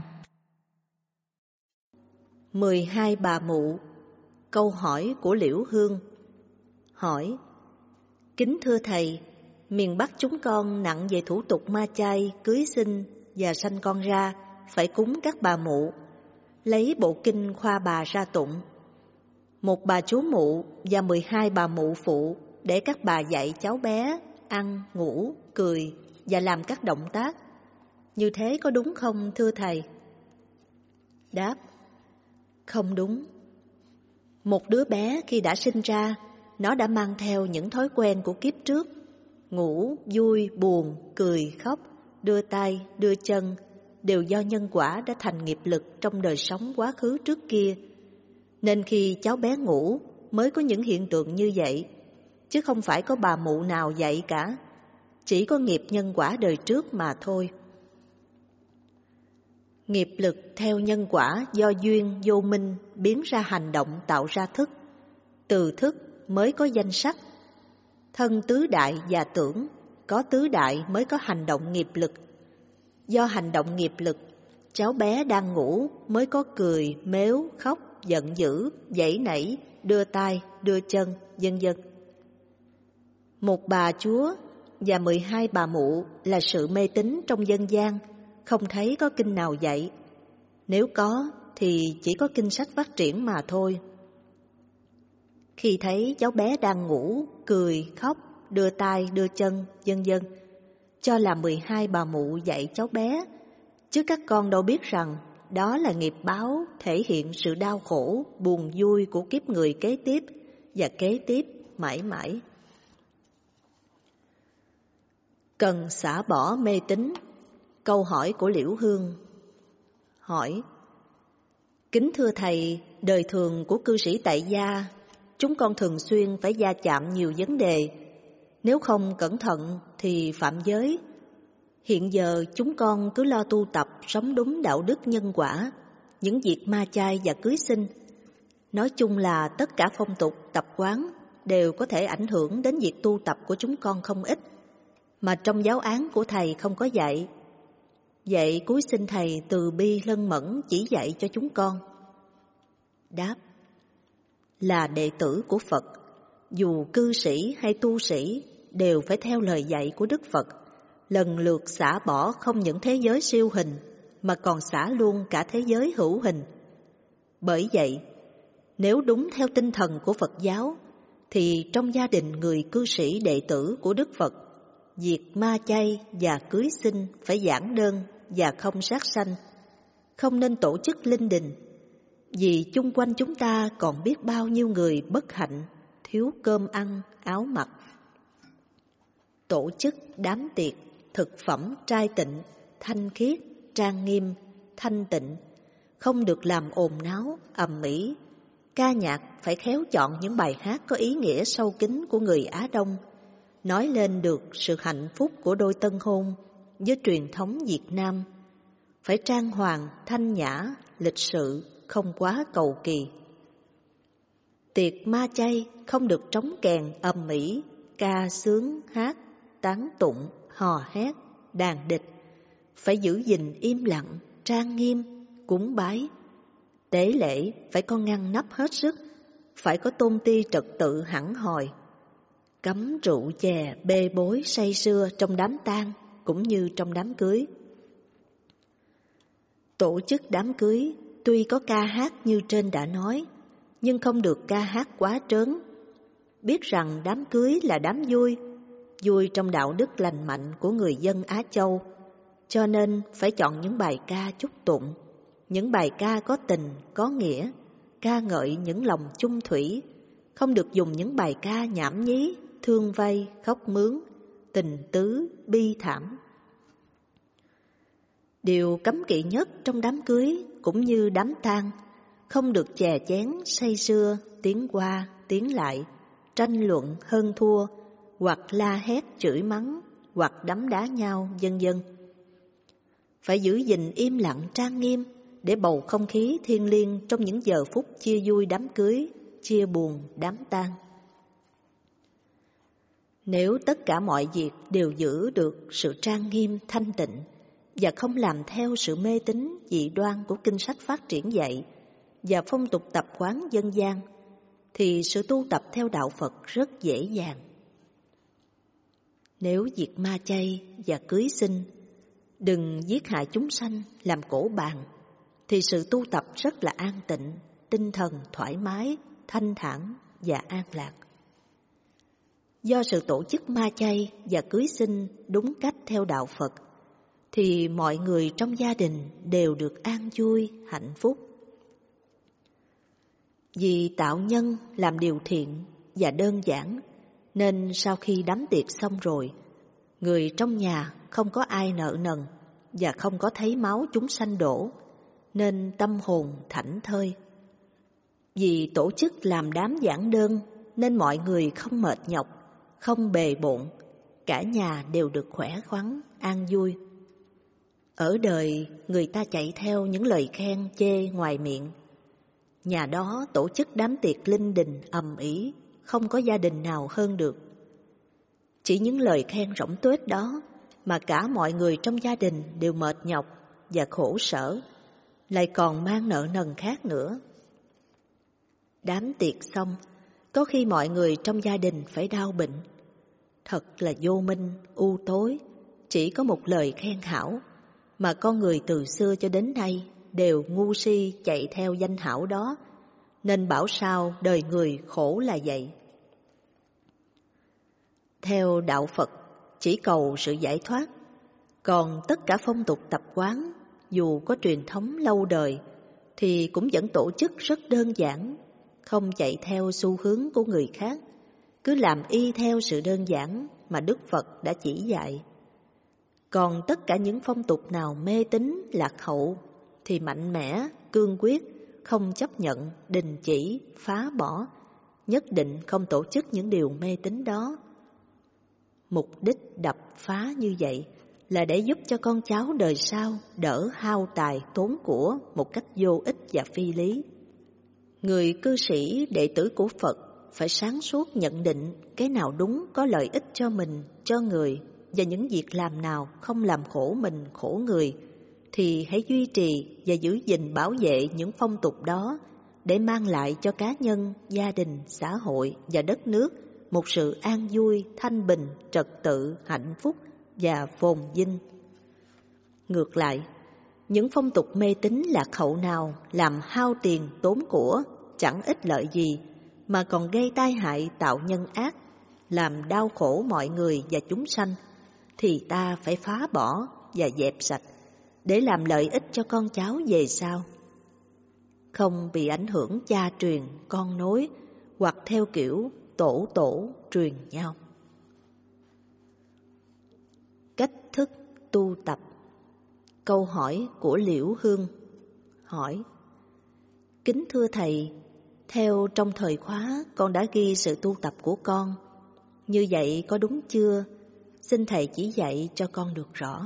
mười hai bà mụ. Câu hỏi của Liễu Hương. Hỏi: kính thưa thầy, miền Bắc chúng con nặng về thủ tục ma chay, cưới xin và sanh con ra, phải cúng các bà mụ, lấy bộ kinh khoa bà ra tụng. Một bà chú mụ và mười hai bà mụ phụ để các bà dạy cháu bé ăn, ngủ, cười và làm các động tác. Như thế có đúng không thưa thầy? Đáp: không đúng. Một đứa bé khi đã sinh ra, nó đã mang theo những thói quen của kiếp trước: ngủ, vui, buồn, cười, khóc, đưa tay, đưa chân, đều do nhân quả đã thành nghiệp lực trong đời sống quá khứ trước kia. Nên khi cháu bé ngủ mới có những hiện tượng như vậy, chứ không phải có bà mụ nào dạy cả, chỉ có nghiệp nhân quả đời trước mà thôi. Nghiệp lực theo nhân quả do duyên vô minh biến ra hành động tạo ra thức, từ thức mới có danh sắc. Thân tứ đại và tưởng, có tứ đại mới có hành động nghiệp lực. Do hành động nghiệp lực, cháu bé đang ngủ mới có cười, mếu, khóc, giận dữ, giãy nảy, đưa tay, đưa chân, vân vân. Một bà chúa và mười hai bà mụ là sự mê tín trong dân gian, không thấy có kinh nào dạy. Nếu có thì chỉ có kinh sách phát triển mà thôi. Khi thấy cháu bé đang ngủ, cười, khóc, đưa tay, đưa chân, vân vân, cho là mười hai bà mụ dạy cháu bé, chứ các con đâu biết rằng đó là nghiệp báo thể hiện sự đau khổ, buồn vui của kiếp người kế tiếp và kế tiếp mãi mãi. Cần xả bỏ mê tín. Câu hỏi của Liễu Hương. Hỏi: Kính thưa Thầy, đời thường của cư sĩ tại gia, chúng con thường xuyên phải va chạm nhiều vấn đề. Nếu không cẩn thận thì phạm giới. Hiện giờ chúng con cứ lo tu tập, sống đúng đạo đức nhân quả, những việc ma chay và cưới xin. Nói chung là tất cả phong tục, tập quán đều có thể ảnh hưởng đến việc tu tập của chúng con không ít, mà trong giáo án của Thầy không có dạy. Vậy cúi xin Thầy từ bi lân mẫn chỉ dạy cho chúng con. Đáp: Là đệ tử của Phật, dù cư sĩ hay tu sĩ đều phải theo lời dạy của Đức Phật, lần lượt xả bỏ không những thế giới siêu hình mà còn xả luôn cả thế giới hữu hình. Bởi vậy, nếu đúng theo tinh thần của Phật giáo, thì trong gia đình người cư sĩ đệ tử của Đức Phật, việc ma chay và cưới xin phải giản đơn và không sát sanh, không nên tổ chức linh đình, vì chung quanh chúng ta còn biết bao nhiêu người bất hạnh, thiếu cơm ăn, áo mặc. Tổ chức đám tiệc, thực phẩm trai tịnh, thanh khiết, trang nghiêm, thanh tịnh, không được làm ồn náo, ầm ĩ. Ca nhạc phải khéo chọn những bài hát có ý nghĩa sâu kín của người Á Đông, nói lên được sự hạnh phúc của đôi tân hôn với truyền thống Việt Nam. Phải trang hoàng, thanh nhã, lịch sự, không quá cầu kỳ. Tiệc ma chay không được trống kèn ầm ĩ, ca sướng hát, tán tụng, hò hét, đàn địch. Phải giữ gìn im lặng, trang nghiêm, cúng bái. Tế lễ phải có ngăn nắp hết sức, phải có tôn ti trật tự hẳn hòi. Cấm rượu chè bê bối say sưa trong đám tang cũng như trong đám cưới. Tổ chức đám cưới tuy có ca hát như trên đã nói, nhưng không được ca hát quá trớn. Biết rằng đám cưới là đám vui, vui trong đạo đức lành mạnh của người dân Á Châu, cho nên phải chọn những bài ca chúc tụng, những bài ca có tình, có nghĩa, ca ngợi những lòng chung thủy, không được dùng những bài ca nhảm nhí, thương vay, khóc mướn, tình tứ, bi thảm. Điều cấm kỵ nhất trong đám cưới cũng như đám tang, không được chè chén, say sưa, tiến qua, tiến lại, tranh luận hơn thua, hoặc la hét chửi mắng, hoặc đấm đá nhau, vân vân. Phải giữ gìn im lặng trang nghiêm để bầu không khí thiêng liêng trong những giờ phút chia vui đám cưới, chia buồn đám tang. Nếu tất cả mọi việc đều giữ được sự trang nghiêm thanh tịnh và không làm theo sự mê tín dị đoan của kinh sách phát triển dạy và phong tục tập quán dân gian, thì sự tu tập theo đạo Phật rất dễ dàng. Nếu việc ma chay và cưới xin, đừng giết hại chúng sanh làm cổ bàn, thì sự tu tập rất là an tịnh, tinh thần thoải mái, thanh thản và an lạc. Do sự tổ chức ma chay và cưới xin đúng cách theo đạo Phật, thì mọi người trong gia đình đều được an vui, hạnh phúc. Vì tạo nhân làm điều thiện và đơn giản, nên sau khi đám tiệc xong rồi, người trong nhà không có ai nợ nần và không có thấy máu chúng sanh đổ, nên tâm hồn thảnh thơi. Vì tổ chức làm đám giản đơn nên mọi người không mệt nhọc, không bề bộn, cả nhà đều được khỏe khoắn, an vui. Ở đời người ta chạy theo những lời khen chê ngoài miệng. Nhà đó tổ chức đám tiệc linh đình ầm ĩ, không có gia đình nào hơn được. Chỉ những lời khen rỗng tuếch đó mà cả mọi người trong gia đình đều mệt nhọc và khổ sở, lại còn mang nợ nần khác nữa. Đám tiệc xong, có khi mọi người trong gia đình phải đau bệnh. Thật là vô minh, u tối, chỉ có một lời khen hảo, mà con người từ xưa cho đến nay đều ngu si chạy theo danh hảo đó, nên bảo sao đời người khổ là vậy. Theo đạo Phật, chỉ cầu sự giải thoát Còn tất cả phong tục tập quán, dù có truyền thống lâu đời, thì cũng vẫn tổ chức rất đơn giản, không chạy theo xu hướng của người khác, cứ làm y theo sự đơn giản mà Đức Phật đã chỉ dạy. Còn tất cả những phong tục nào mê tín, lạc hậu thì mạnh mẽ, cương quyết, không chấp nhận, đình chỉ, phá bỏ, nhất định không tổ chức những điều mê tín đó. Mục đích đập phá như vậy là để giúp cho con cháu đời sau đỡ hao tài tốn của một cách vô ích và phi lý. Người cư sĩ đệ tử của Phật phải sáng suốt nhận định cái nào đúng có lợi ích cho mình, cho người, và những việc làm nào không làm khổ mình, khổ người, thì hãy duy trì và giữ gìn bảo vệ những phong tục đó để mang lại cho cá nhân, gia đình, xã hội và đất nước một sự an vui, thanh bình, trật tự, hạnh phúc và phồn vinh. Ngược lại, những phong tục mê tín lạc hậu nào làm hao tiền tốn của, chẳng ích lợi gì, mà còn gây tai hại tạo nhân ác, làm đau khổ mọi người và chúng sanh, thì ta phải phá bỏ và dẹp sạch để làm lợi ích cho con cháu về sau, không bị ảnh hưởng cha truyền con nối hoặc theo kiểu tổ tổ truyền nhau. Cách thức tu tập. Câu hỏi của Liễu Hương hỏi: Kính thưa Thầy, theo trong thời khóa con đã ghi sự tu tập của con, như vậy có đúng chưa? Xin Thầy chỉ dạy cho con được rõ.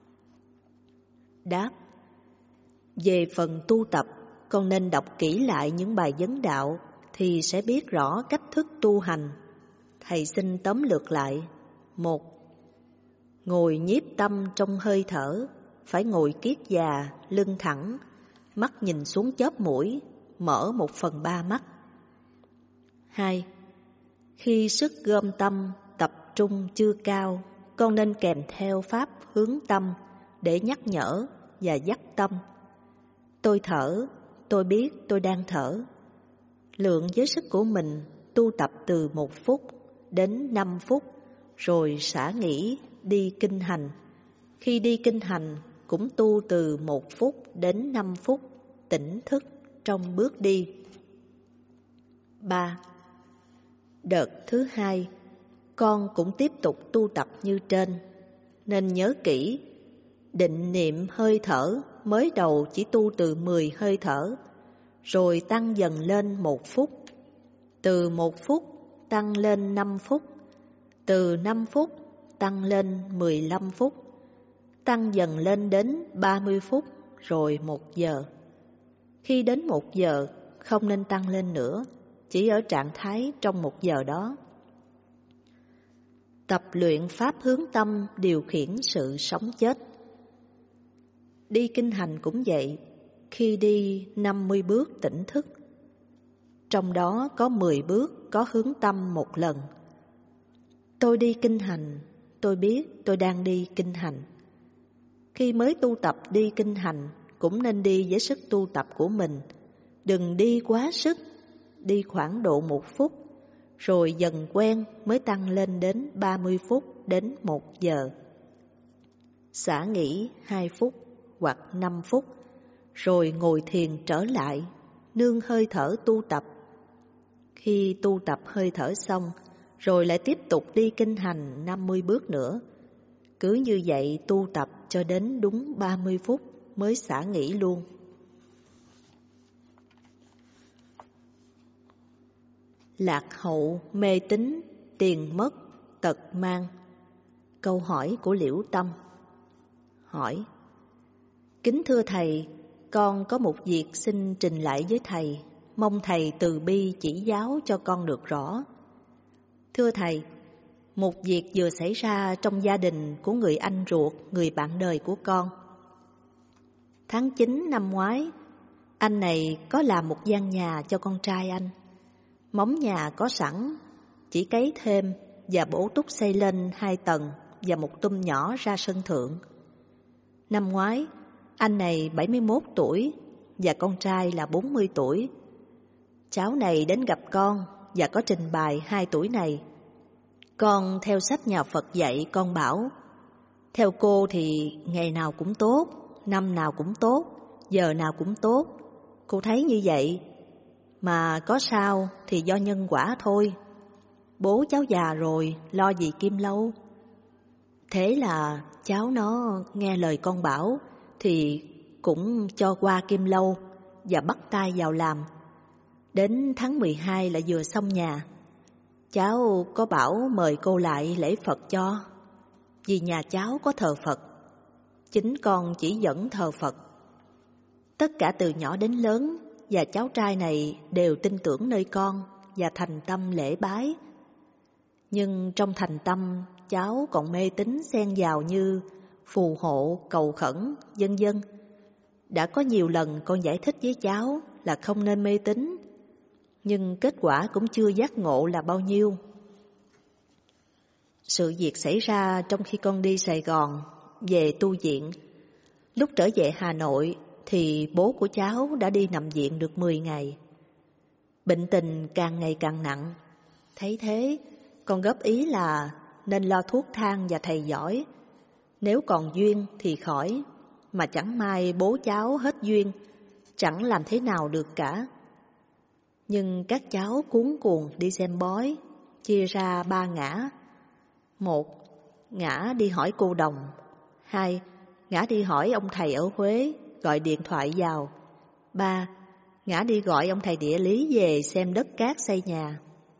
Đáp: Về phần tu tập, con nên đọc kỹ lại những bài vấn đạo thì sẽ biết rõ cách thức tu hành. Thầy xin tóm lược lại. Một, ngồi nhiếp tâm trong hơi thở, phải ngồi kiết già, lưng thẳng, mắt nhìn xuống chóp mũi, mở một phần ba mắt. Hai, khi sức gom tâm, tập trung chưa cao, con nên kèm theo pháp hướng tâm để nhắc nhở và dắt tâm. Tôi thở, tôi biết tôi đang thở. Lượng với sức của mình tu tập từ một phút đến năm phút, rồi xả nghỉ đi kinh hành. Khi đi kinh hành cũng tu từ một phút đến năm phút, tỉnh thức trong bước đi. Ba, đợt thứ hai, con cũng tiếp tục tu tập như trên, nên nhớ kỹ, định niệm hơi thở mới đầu chỉ tu từ mười hơi thở, rồi tăng dần lên một phút, từ một phút tăng lên năm phút, từ năm phút tăng lên mười lăm phút, tăng dần lên đến ba mươi phút, rồi một giờ. Khi đến một giờ, không nên tăng lên nữa, chỉ ở trạng thái trong một giờ đó. Tập luyện pháp hướng tâm điều khiển sự sống chết. Đi kinh hành cũng vậy, khi đi năm mươi bước tỉnh thức, trong đó có mười bước có hướng tâm một lần. Tôi đi kinh hành, tôi biết tôi đang đi kinh hành. Khi mới tu tập đi kinh hành, cũng nên đi với sức tu tập của mình, đừng đi quá sức, đi khoảng độ một phút, rồi dần quen mới tăng lên đến ba mươi phút đến một giờ. Xả nghỉ hai phút hoặc năm phút, rồi ngồi thiền trở lại, nương hơi thở tu tập. Khi tu tập hơi thở xong, rồi lại tiếp tục đi kinh hành năm mươi bước nữa. Cứ như vậy tu tập cho đến đúng ba mươi phút mới xả nghỉ luôn. Lạc hậu, mê tín, tiền mất, tật mang. Câu hỏi của Liễu Tâm hỏi: Kính thưa Thầy, con có một việc xin trình lại với Thầy, mong Thầy từ bi chỉ giáo cho con được rõ. Thưa Thầy, một việc vừa xảy ra trong gia đình của người anh ruột, người bạn đời của con. Tháng chín năm ngoái, anh này có làm một gian nhà cho con trai anh. Móng nhà có sẵn, chỉ cấy thêm và bổ túc xây lên hai tầng và một tum nhỏ ra sân thượng. Năm ngoái, anh này bảy mươi mốt tuổi và con trai là bốn mươi tuổi. Cháu này đến gặp con và có trình bày hai tuổi này. Con theo sách nhà Phật dạy con bảo, Theo cô thì ngày nào cũng tốt, năm nào cũng tốt, giờ nào cũng tốt. Cô thấy như vậy, mà có sao thì do nhân quả thôi. Bố cháu già rồi, lo gì Kim Lâu. Thế là cháu nó nghe lời con bảo thì cũng cho qua Kim Lâu và bắt tay vào làm. Đến tháng mười hai là vừa xong nhà. Cháu có bảo mời cô lại lễ Phật cho, vì nhà cháu có thờ Phật. Chính con chỉ dẫn thờ Phật. Tất cả từ nhỏ đến lớn và cháu trai này đều tin tưởng nơi con và thành tâm lễ bái. Nhưng trong thành tâm, cháu còn mê tín xen vào như phù hộ, cầu khẩn, vân vân. Đã có nhiều lần con giải thích với cháu là không nên mê tín, nhưng kết quả cũng chưa giác ngộ là bao nhiêu. Sự việc xảy ra trong khi con đi Sài Gòn về tu viện. Lúc trở về Hà Nội thì bố của cháu đã đi nằm viện được mười ngày. Bệnh tình càng ngày càng nặng. Thấy thế, con góp ý là nên lo thuốc thang và thầy giỏi. Nếu còn duyên thì khỏi, mà chẳng may bố cháu hết duyên, chẳng làm thế nào được cả. Nhưng các cháu cuống cuồng đi xem bói, chia ra ba ngã. Một, ngã đi hỏi cô đồng. Hai, ngã đi hỏi ông thầy ở Huế, gọi điện thoại vào. Ba, ngã đi gọi ông thầy địa lý về xem đất cát xây nhà.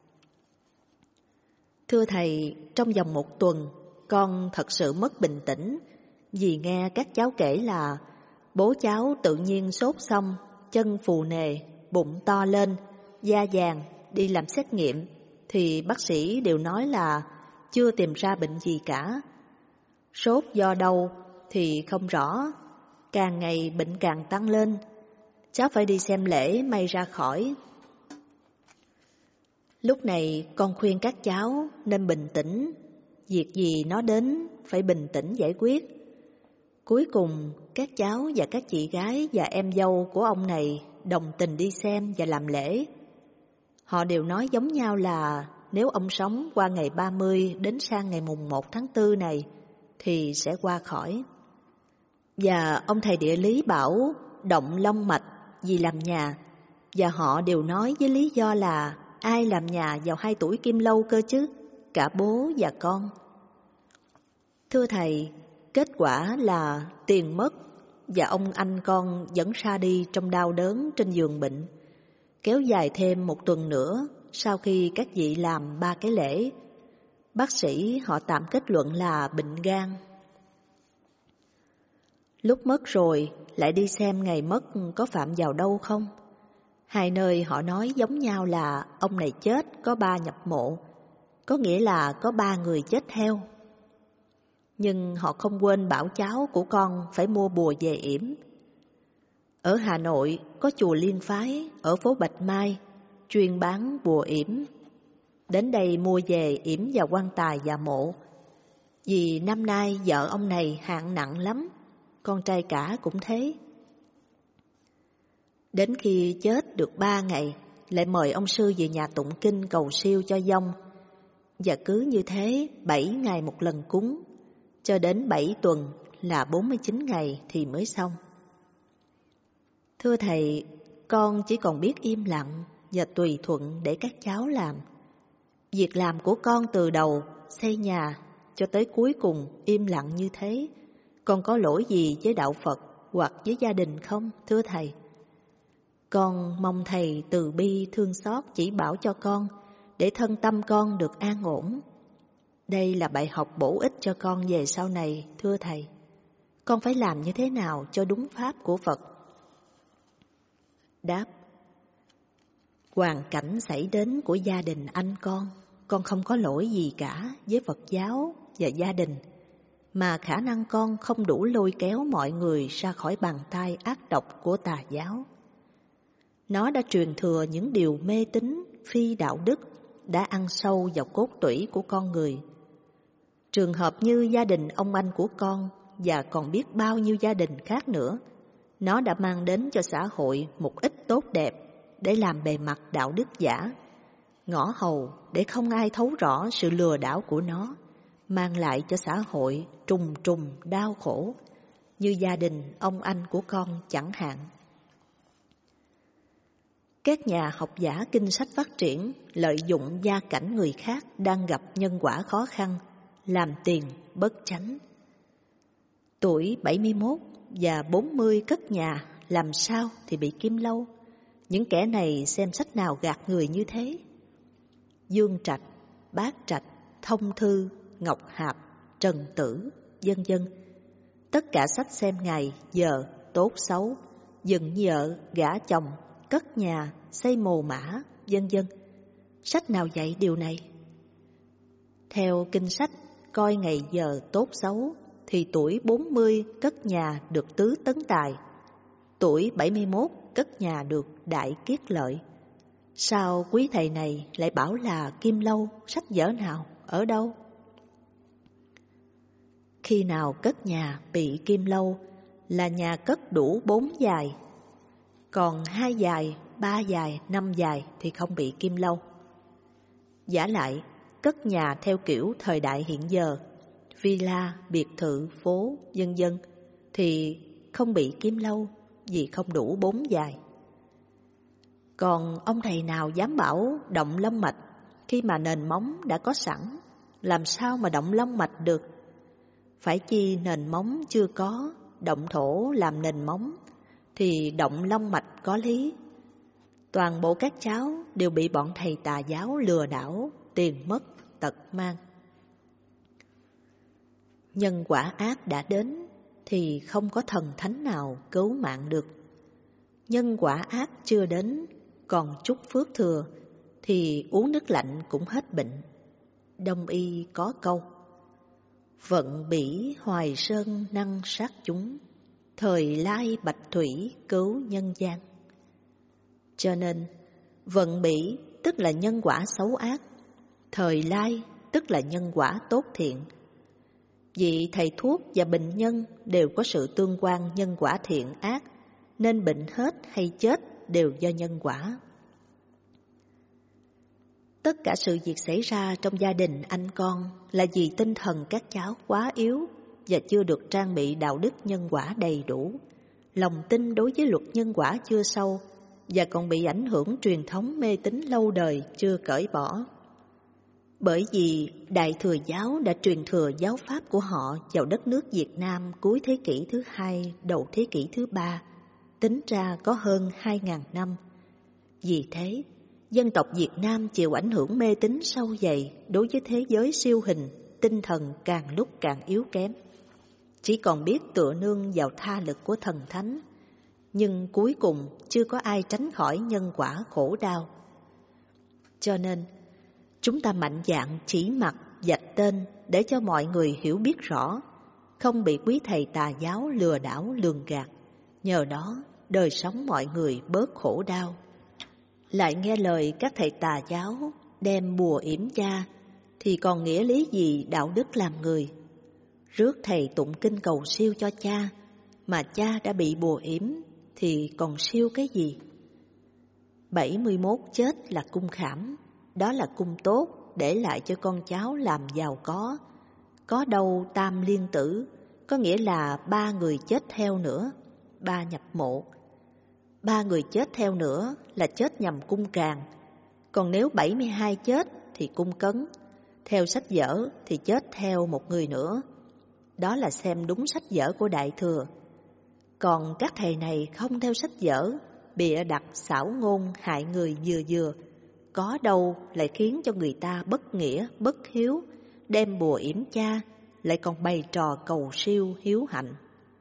Thưa thầy, trong vòng một tuần, con thật sự mất bình tĩnh vì nghe các cháu kể là bố cháu tự nhiên sốt xong, chân phù nề, bụng to lên, da vàng, đi làm xét nghiệm thì bác sĩ đều nói là chưa tìm ra bệnh gì cả. Sốt do đâu thì không rõ, càng ngày bệnh càng tăng lên. Cháu phải đi xem lễ may ra khỏi. Lúc này con khuyên các cháu nên bình tĩnh, việc gì nó đến phải bình tĩnh giải quyết. Cuối cùng các cháu và các chị gái và em dâu của ông này đồng tình đi xem và làm lễ. Họ đều nói giống nhau là nếu ông sống qua ngày ba mươi đến sang ngày mùng một tháng tư này thì sẽ qua khỏi. Và ông thầy địa lý bảo động long mạch vì làm nhà, và họ đều nói với lý do là ai làm nhà vào hai tuổi Kim Lâu cơ chứ, cả bố và con. Thưa thầy, kết quả là tiền mất và ông anh con vẫn ra đi trong đau đớn trên giường bệnh. Kéo dài thêm một tuần nữa sau khi các vị làm ba cái lễ. Bác sĩ họ tạm kết luận là bệnh gan. Lúc mất rồi lại đi xem ngày mất có phạm vào đâu không. Hai nơi họ nói giống nhau là ông này chết có ba nhập mộ, có nghĩa là có ba người chết theo. Nhưng họ không quên bảo cháu của con phải mua bùa về yểm. Ở Hà Nội có chùa Liên Phái ở phố Bạch Mai chuyên bán bùa yểm. Đến đây mua về yểm vào quan tài và mộ. Vì năm nay vợ ông này hạn nặng lắm, con trai cả cũng thế. Đến khi chết được ba ngày, lại mời ông sư về nhà tụng kinh cầu siêu cho vong. Và cứ như thế bảy ngày một lần cúng, cho đến bảy tuần là bốn mươi chín ngày thì mới xong. Thưa thầy, con chỉ còn biết im lặng và tùy thuận để các cháu làm. Việc làm của con từ đầu xây nhà cho tới cuối cùng im lặng như thế, con có lỗi gì với đạo Phật hoặc với gia đình không, thưa thầy? Con mong thầy từ bi thương xót chỉ bảo cho con để thân tâm con được an ổn. Đây là bài học bổ ích cho con về sau này, thưa thầy. Con phải làm như thế nào cho đúng pháp của Phật? Đáp: hoàn cảnh xảy đến của gia đình anh con, con không có lỗi gì cả với Phật giáo và gia đình, mà khả năng con không đủ lôi kéo mọi người ra khỏi bàn tay ác độc của tà giáo. Nó đã truyền thừa những điều mê tín, phi đạo đức, đã ăn sâu vào cốt tủy của con người. Trường hợp như gia đình ông anh của con và còn biết bao nhiêu gia đình khác nữa, nó đã mang đến cho xã hội một ít tốt đẹp để làm bề mặt đạo đức giả, ngõ hầu để không ai thấu rõ sự lừa đảo của nó, mang lại cho xã hội trùng trùng đau khổ, như gia đình ông anh của con chẳng hạn. Các nhà học giả kinh sách phát triển lợi dụng gia cảnh người khác đang gặp nhân quả khó khăn, làm tiền bất chánh. Tuổi bảy mươi mốt và bốn mươi cất nhà, làm sao thì bị kim lâu. Những kẻ này xem sách nào gạt người như thế? Dương Trạch, Bát Trạch, Thông Thư, Ngọc Hạp, Trần Tử, vân vân. Tất cả sách xem ngày, giờ, tốt xấu, dựng vợ, gả chồng, cất nhà, xây mồ mã, vân vân. Sách nào dạy điều này? Theo kinh sách, coi ngày giờ tốt xấu thì tuổi bốn mươi cất nhà được tứ tấn tài, tuổi bảy mươi mốt cất nhà được đại kiết lợi. Sao quý thầy này lại bảo là kim lâu, sách vở nào, ở đâu? Khi nào cất nhà bị kim lâu là nhà cất đủ bốn dài, còn hai dài, ba dài, năm dài thì không bị kim lâu. Giả lại, cất nhà theo kiểu thời đại hiện giờ, villa, biệt thự, phố, vân vân thì không bị kim lâu vì không đủ bốn dài. Còn ông thầy nào dám bảo động long mạch khi mà nền móng đã có sẵn, làm sao mà động long mạch được? Phải chi nền móng chưa có, động thổ làm nền móng thì động long mạch có lý. Toàn bộ các cháu đều bị bọn thầy tà giáo lừa đảo, tiền mất, tật mang. Nhân quả ác đã đến thì không có thần thánh nào cứu mạng được. Nhân quả ác chưa đến, còn chút phước thừa thì uống nước lạnh cũng hết bệnh. Đông y có câu: vận bỉ hoài sơn năng sát chúng, thời lai bạch thủy cứu nhân gian. Cho nên vận bỉ tức là nhân quả xấu ác, thời lai tức là nhân quả tốt thiện. Vì thầy thuốc và bệnh nhân đều có sự tương quan nhân quả thiện ác, nên bệnh hết hay chết đều do nhân quả. Tất cả sự việc xảy ra trong gia đình anh con là vì tinh thần các cháu quá yếu và chưa được trang bị đạo đức nhân quả đầy đủ. Lòng tin đối với luật nhân quả chưa sâu và còn bị ảnh hưởng truyền thống mê tín lâu đời chưa cởi bỏ. Bởi vì Đại Thừa Giáo đã truyền thừa giáo pháp của họ vào đất nước Việt Nam cuối thế kỷ thứ hai, đầu thế kỷ thứ ba, tính ra có hơn hai ngàn năm. Vì thế, dân tộc Việt Nam chịu ảnh hưởng mê tín sâu dày đối với thế giới siêu hình, tinh thần càng lúc càng yếu kém. Chỉ còn biết tựa nương vào tha lực của thần thánh, nhưng cuối cùng chưa có ai tránh khỏi nhân quả khổ đau. Cho nên, chúng ta mạnh dạn chỉ mặt, vạch tên để cho mọi người hiểu biết rõ, không bị quý thầy tà giáo lừa đảo lường gạt. Nhờ đó, đời sống mọi người bớt khổ đau. Lại nghe lời các thầy tà giáo đem bùa yểm cha, thì còn nghĩa lý gì đạo đức làm người? Rước thầy tụng kinh cầu siêu cho cha, mà cha đã bị bùa yểm thì còn siêu cái gì? bảy mươi mốt chết là cung khảm, đó là cung tốt để lại cho con cháu làm giàu có. Có đâu tam liên tử, có nghĩa là ba người chết theo nữa, ba nhập mộ. Ba người chết theo nữa là chết nhằm cung tràng. Còn nếu bảy mươi hai chết thì cung cấn. Theo sách vở thì chết theo một người nữa. Đó là xem đúng sách vở của Đại Thừa. Còn các thầy này không theo sách vở, bịa đặt xảo ngôn hại người vừa vừa, có đâu lại khiến cho người ta bất nghĩa, bất hiếu, đem bùa yểm cha, lại còn bày trò cầu siêu hiếu hạnh.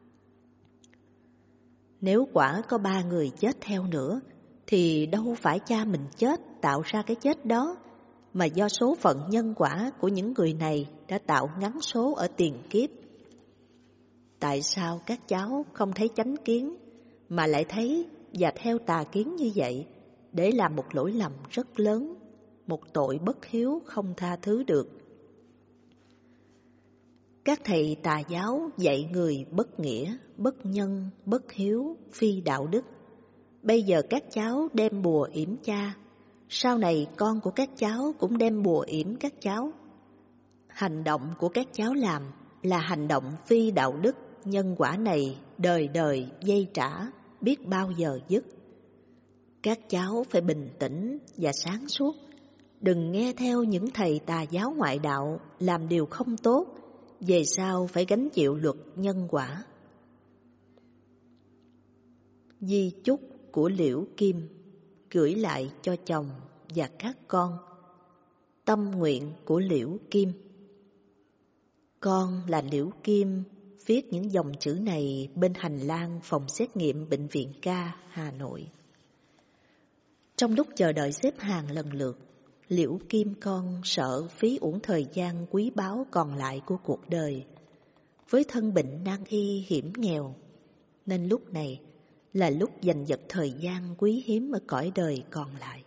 Nếu quả có ba người chết theo nữa, thì đâu phải cha mình chết tạo ra cái chết đó, mà do số phận nhân quả của những người này đã tạo ngắn số ở tiền kiếp. Tại sao các cháu không thấy chánh kiến, mà lại thấy và theo tà kiến như vậy, để làm một lỗi lầm rất lớn, một tội bất hiếu không tha thứ được? Các thầy tà giáo dạy người bất nghĩa, bất nhân, bất hiếu, phi đạo đức. Bây giờ các cháu đem bùa yểm cha, sau này con của các cháu cũng đem bùa yểm các cháu. Hành động của các cháu làm là hành động phi đạo đức, nhân quả này đời đời dây trả, biết bao giờ dứt. Các cháu phải bình tĩnh và sáng suốt, đừng nghe theo những thầy tà giáo ngoại đạo làm điều không tốt, về sau phải gánh chịu luật nhân quả. Di chúc của Liễu Kim gửi lại cho chồng và các con. Tâm nguyện của Liễu Kim. Con là Liễu Kim, viết những dòng chữ này bên hành lang phòng xét nghiệm Bệnh viện Ca, Hà Nội. Trong lúc chờ đợi xếp hàng lần lượt, Liễu Kim con sợ phí uổng thời gian quý báu còn lại của cuộc đời. Với thân bệnh nan y hiểm nghèo, nên lúc này là lúc giành giật thời gian quý hiếm ở cõi đời còn lại.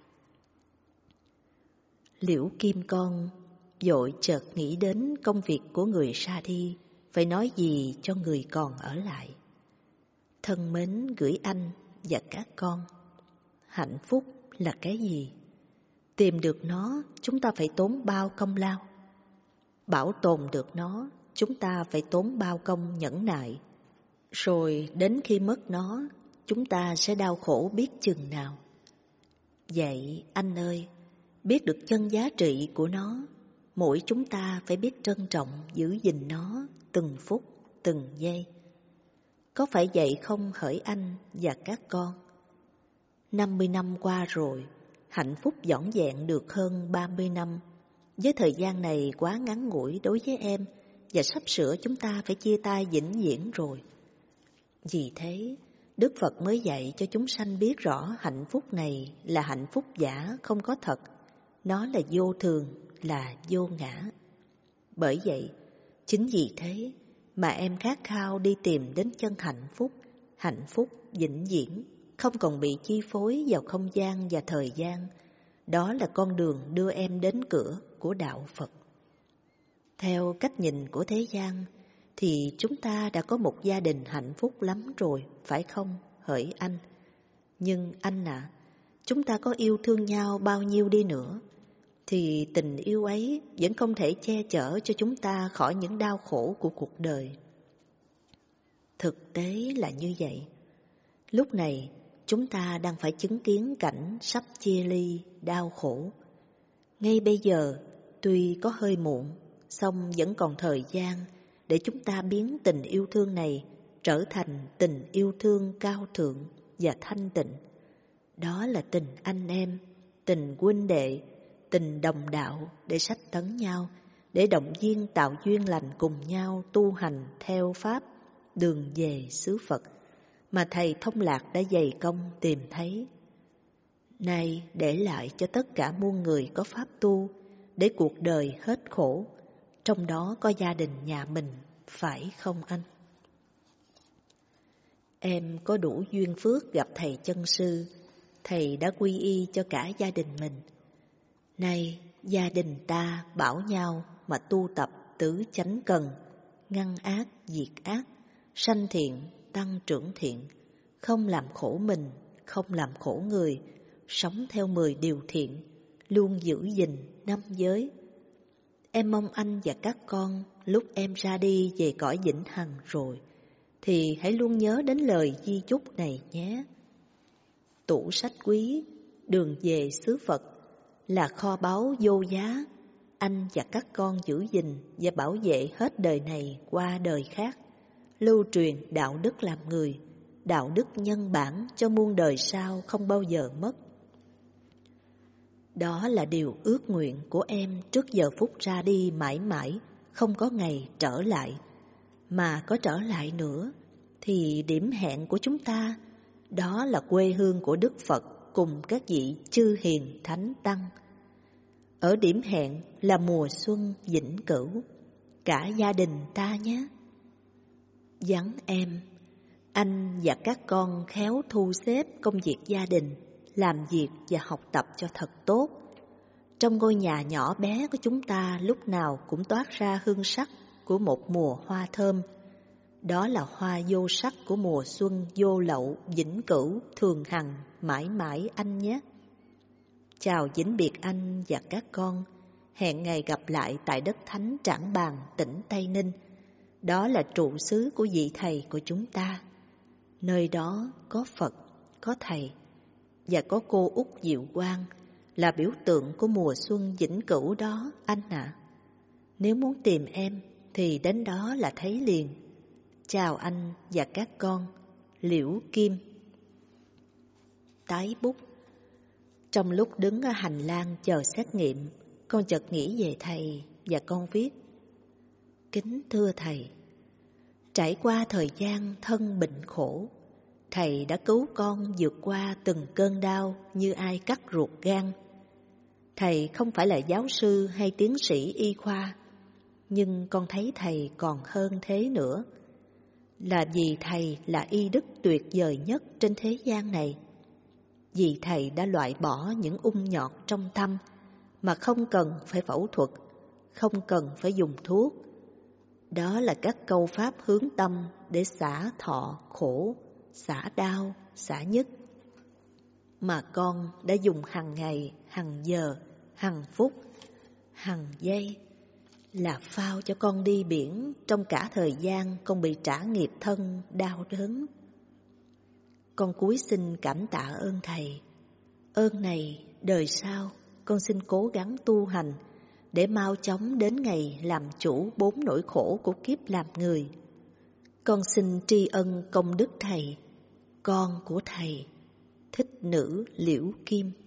Liễu Kim con vội chợt nghĩ đến công việc của người ra đi, phải nói gì cho người còn ở lại. Thân mến gửi anh và các con. Hạnh phúc là cái gì? Tìm được nó, chúng ta phải tốn bao công lao. Bảo tồn được nó, chúng ta phải tốn bao công nhẫn nại. Rồi đến khi mất nó, chúng ta sẽ đau khổ biết chừng nào. Vậy anh ơi, biết được chân giá trị của nó, mỗi chúng ta phải biết trân trọng giữ gìn nó từng phút, từng giây. Có phải vậy không hỡi anh và các con? năm mươi năm qua rồi, hạnh phúc vỏn vẹn được hơn ba mươi năm. Với thời gian này quá ngắn ngủi đối với em, và sắp sửa chúng ta phải chia tay vĩnh viễn rồi. Vì thế, Đức Phật mới dạy cho chúng sanh biết rõ hạnh phúc này là hạnh phúc giả, không có thật. Nó là vô thường, là vô ngã. Bởi vậy, chính vì thế mà em khát khao đi tìm đến chân hạnh phúc, hạnh phúc vĩnh viễn, không còn bị chi phối vào không gian và thời gian. Đó là con đường đưa em đến cửa của đạo Phật. Theo cách nhìn của thế gian, thì chúng ta đã có một gia đình hạnh phúc lắm rồi, phải không hỡi anh? Nhưng anh à, chúng ta có yêu thương nhau bao nhiêu đi nữa, thì tình yêu ấy vẫn không thể che chở cho chúng ta khỏi những đau khổ của cuộc đời. Thực tế là như vậy. Lúc này, chúng ta đang phải chứng kiến cảnh sắp chia ly, đau khổ. Ngay bây giờ, tuy có hơi muộn, song vẫn còn thời gian để chúng ta biến tình yêu thương này trở thành tình yêu thương cao thượng và thanh tịnh. Đó là tình anh em, tình huynh đệ, tình đồng đạo để sách tấn nhau, để động viên tạo duyên lành cùng nhau tu hành theo pháp đường về xứ Phật mà Thầy Thông Lạc đã dày công tìm thấy. Nay để lại cho tất cả muôn người có pháp tu, để cuộc đời hết khổ, trong đó có gia đình nhà mình, phải không anh? Em có đủ duyên phước gặp Thầy Chân Sư, Thầy đã quy y cho cả gia đình mình. Nay gia đình ta bảo nhau mà tu tập tứ chánh cần, ngăn ác diệt ác, sanh thiện tăng trưởng thiện, không làm khổ mình, không làm khổ người, sống theo mười điều thiện, luôn giữ gìn năm giới. Em mong anh và các con lúc em ra đi về cõi vĩnh hằng rồi, thì hãy luôn nhớ đến lời di chúc này nhé. Tủ sách quý, đường về xứ Phật là kho báu vô giá. Anh và các con giữ gìn và bảo vệ hết đời này qua đời khác, lưu truyền đạo đức làm người, đạo đức nhân bản cho muôn đời sau không bao giờ mất. Đó là điều ước nguyện của em trước giờ phút ra đi mãi mãi, không có ngày trở lại. Mà có trở lại nữa, thì điểm hẹn của chúng ta, đó là quê hương của Đức Phật cùng các vị chư hiền thánh tăng. Ở điểm hẹn là mùa xuân vĩnh cửu, cả gia đình ta nhé. Vắng em, anh và các con khéo thu xếp công việc gia đình, làm việc và học tập cho thật tốt. Trong ngôi nhà nhỏ bé của chúng ta lúc nào cũng toát ra hương sắc của một mùa hoa thơm. Đó là hoa vô sắc của mùa xuân vô lậu, vĩnh cửu, thường hằng, mãi mãi anh nhé. Chào vĩnh biệt anh và các con, hẹn ngày gặp lại tại đất thánh Trảng Bàng, tỉnh Tây Ninh. Đó là trụ xứ của vị thầy của chúng ta. Nơi đó có Phật, có thầy và có cô Út Diệu Quang, là biểu tượng của mùa xuân vĩnh cửu đó anh ạ. À. Nếu muốn tìm em thì đến đó là thấy liền. Chào anh và các con. Liễu Kim. Tái bút. Trong lúc đứng ở hành lang chờ xét nghiệm, con chợt nghĩ về thầy và con viết: Kính thưa thầy, trải qua thời gian thân bệnh khổ, thầy đã cứu con vượt qua từng cơn đau như ai cắt ruột gan. Thầy không phải là giáo sư hay tiến sĩ y khoa, nhưng con thấy thầy còn hơn thế nữa. Là vì thầy là y đức tuyệt vời nhất trên thế gian này. Vì thầy đã loại bỏ những ung nhọt trong tâm mà không cần phải phẫu thuật, không cần phải dùng thuốc. Đó là các câu pháp hướng tâm để xả thọ khổ, xả đau, xả nhức, mà con đã dùng hàng ngày, hàng giờ, hàng phút, hàng giây, là phao cho con đi biển trong cả thời gian con bị trả nghiệp thân đau đớn. Con cúi xin cảm tạ ơn thầy. Ơn này đời sau con xin cố gắng tu hành để mau chóng đến ngày làm chủ bốn nỗi khổ của kiếp làm người. Con xin tri ân công đức thầy, con của thầy, Thích Nữ Liễu Kim.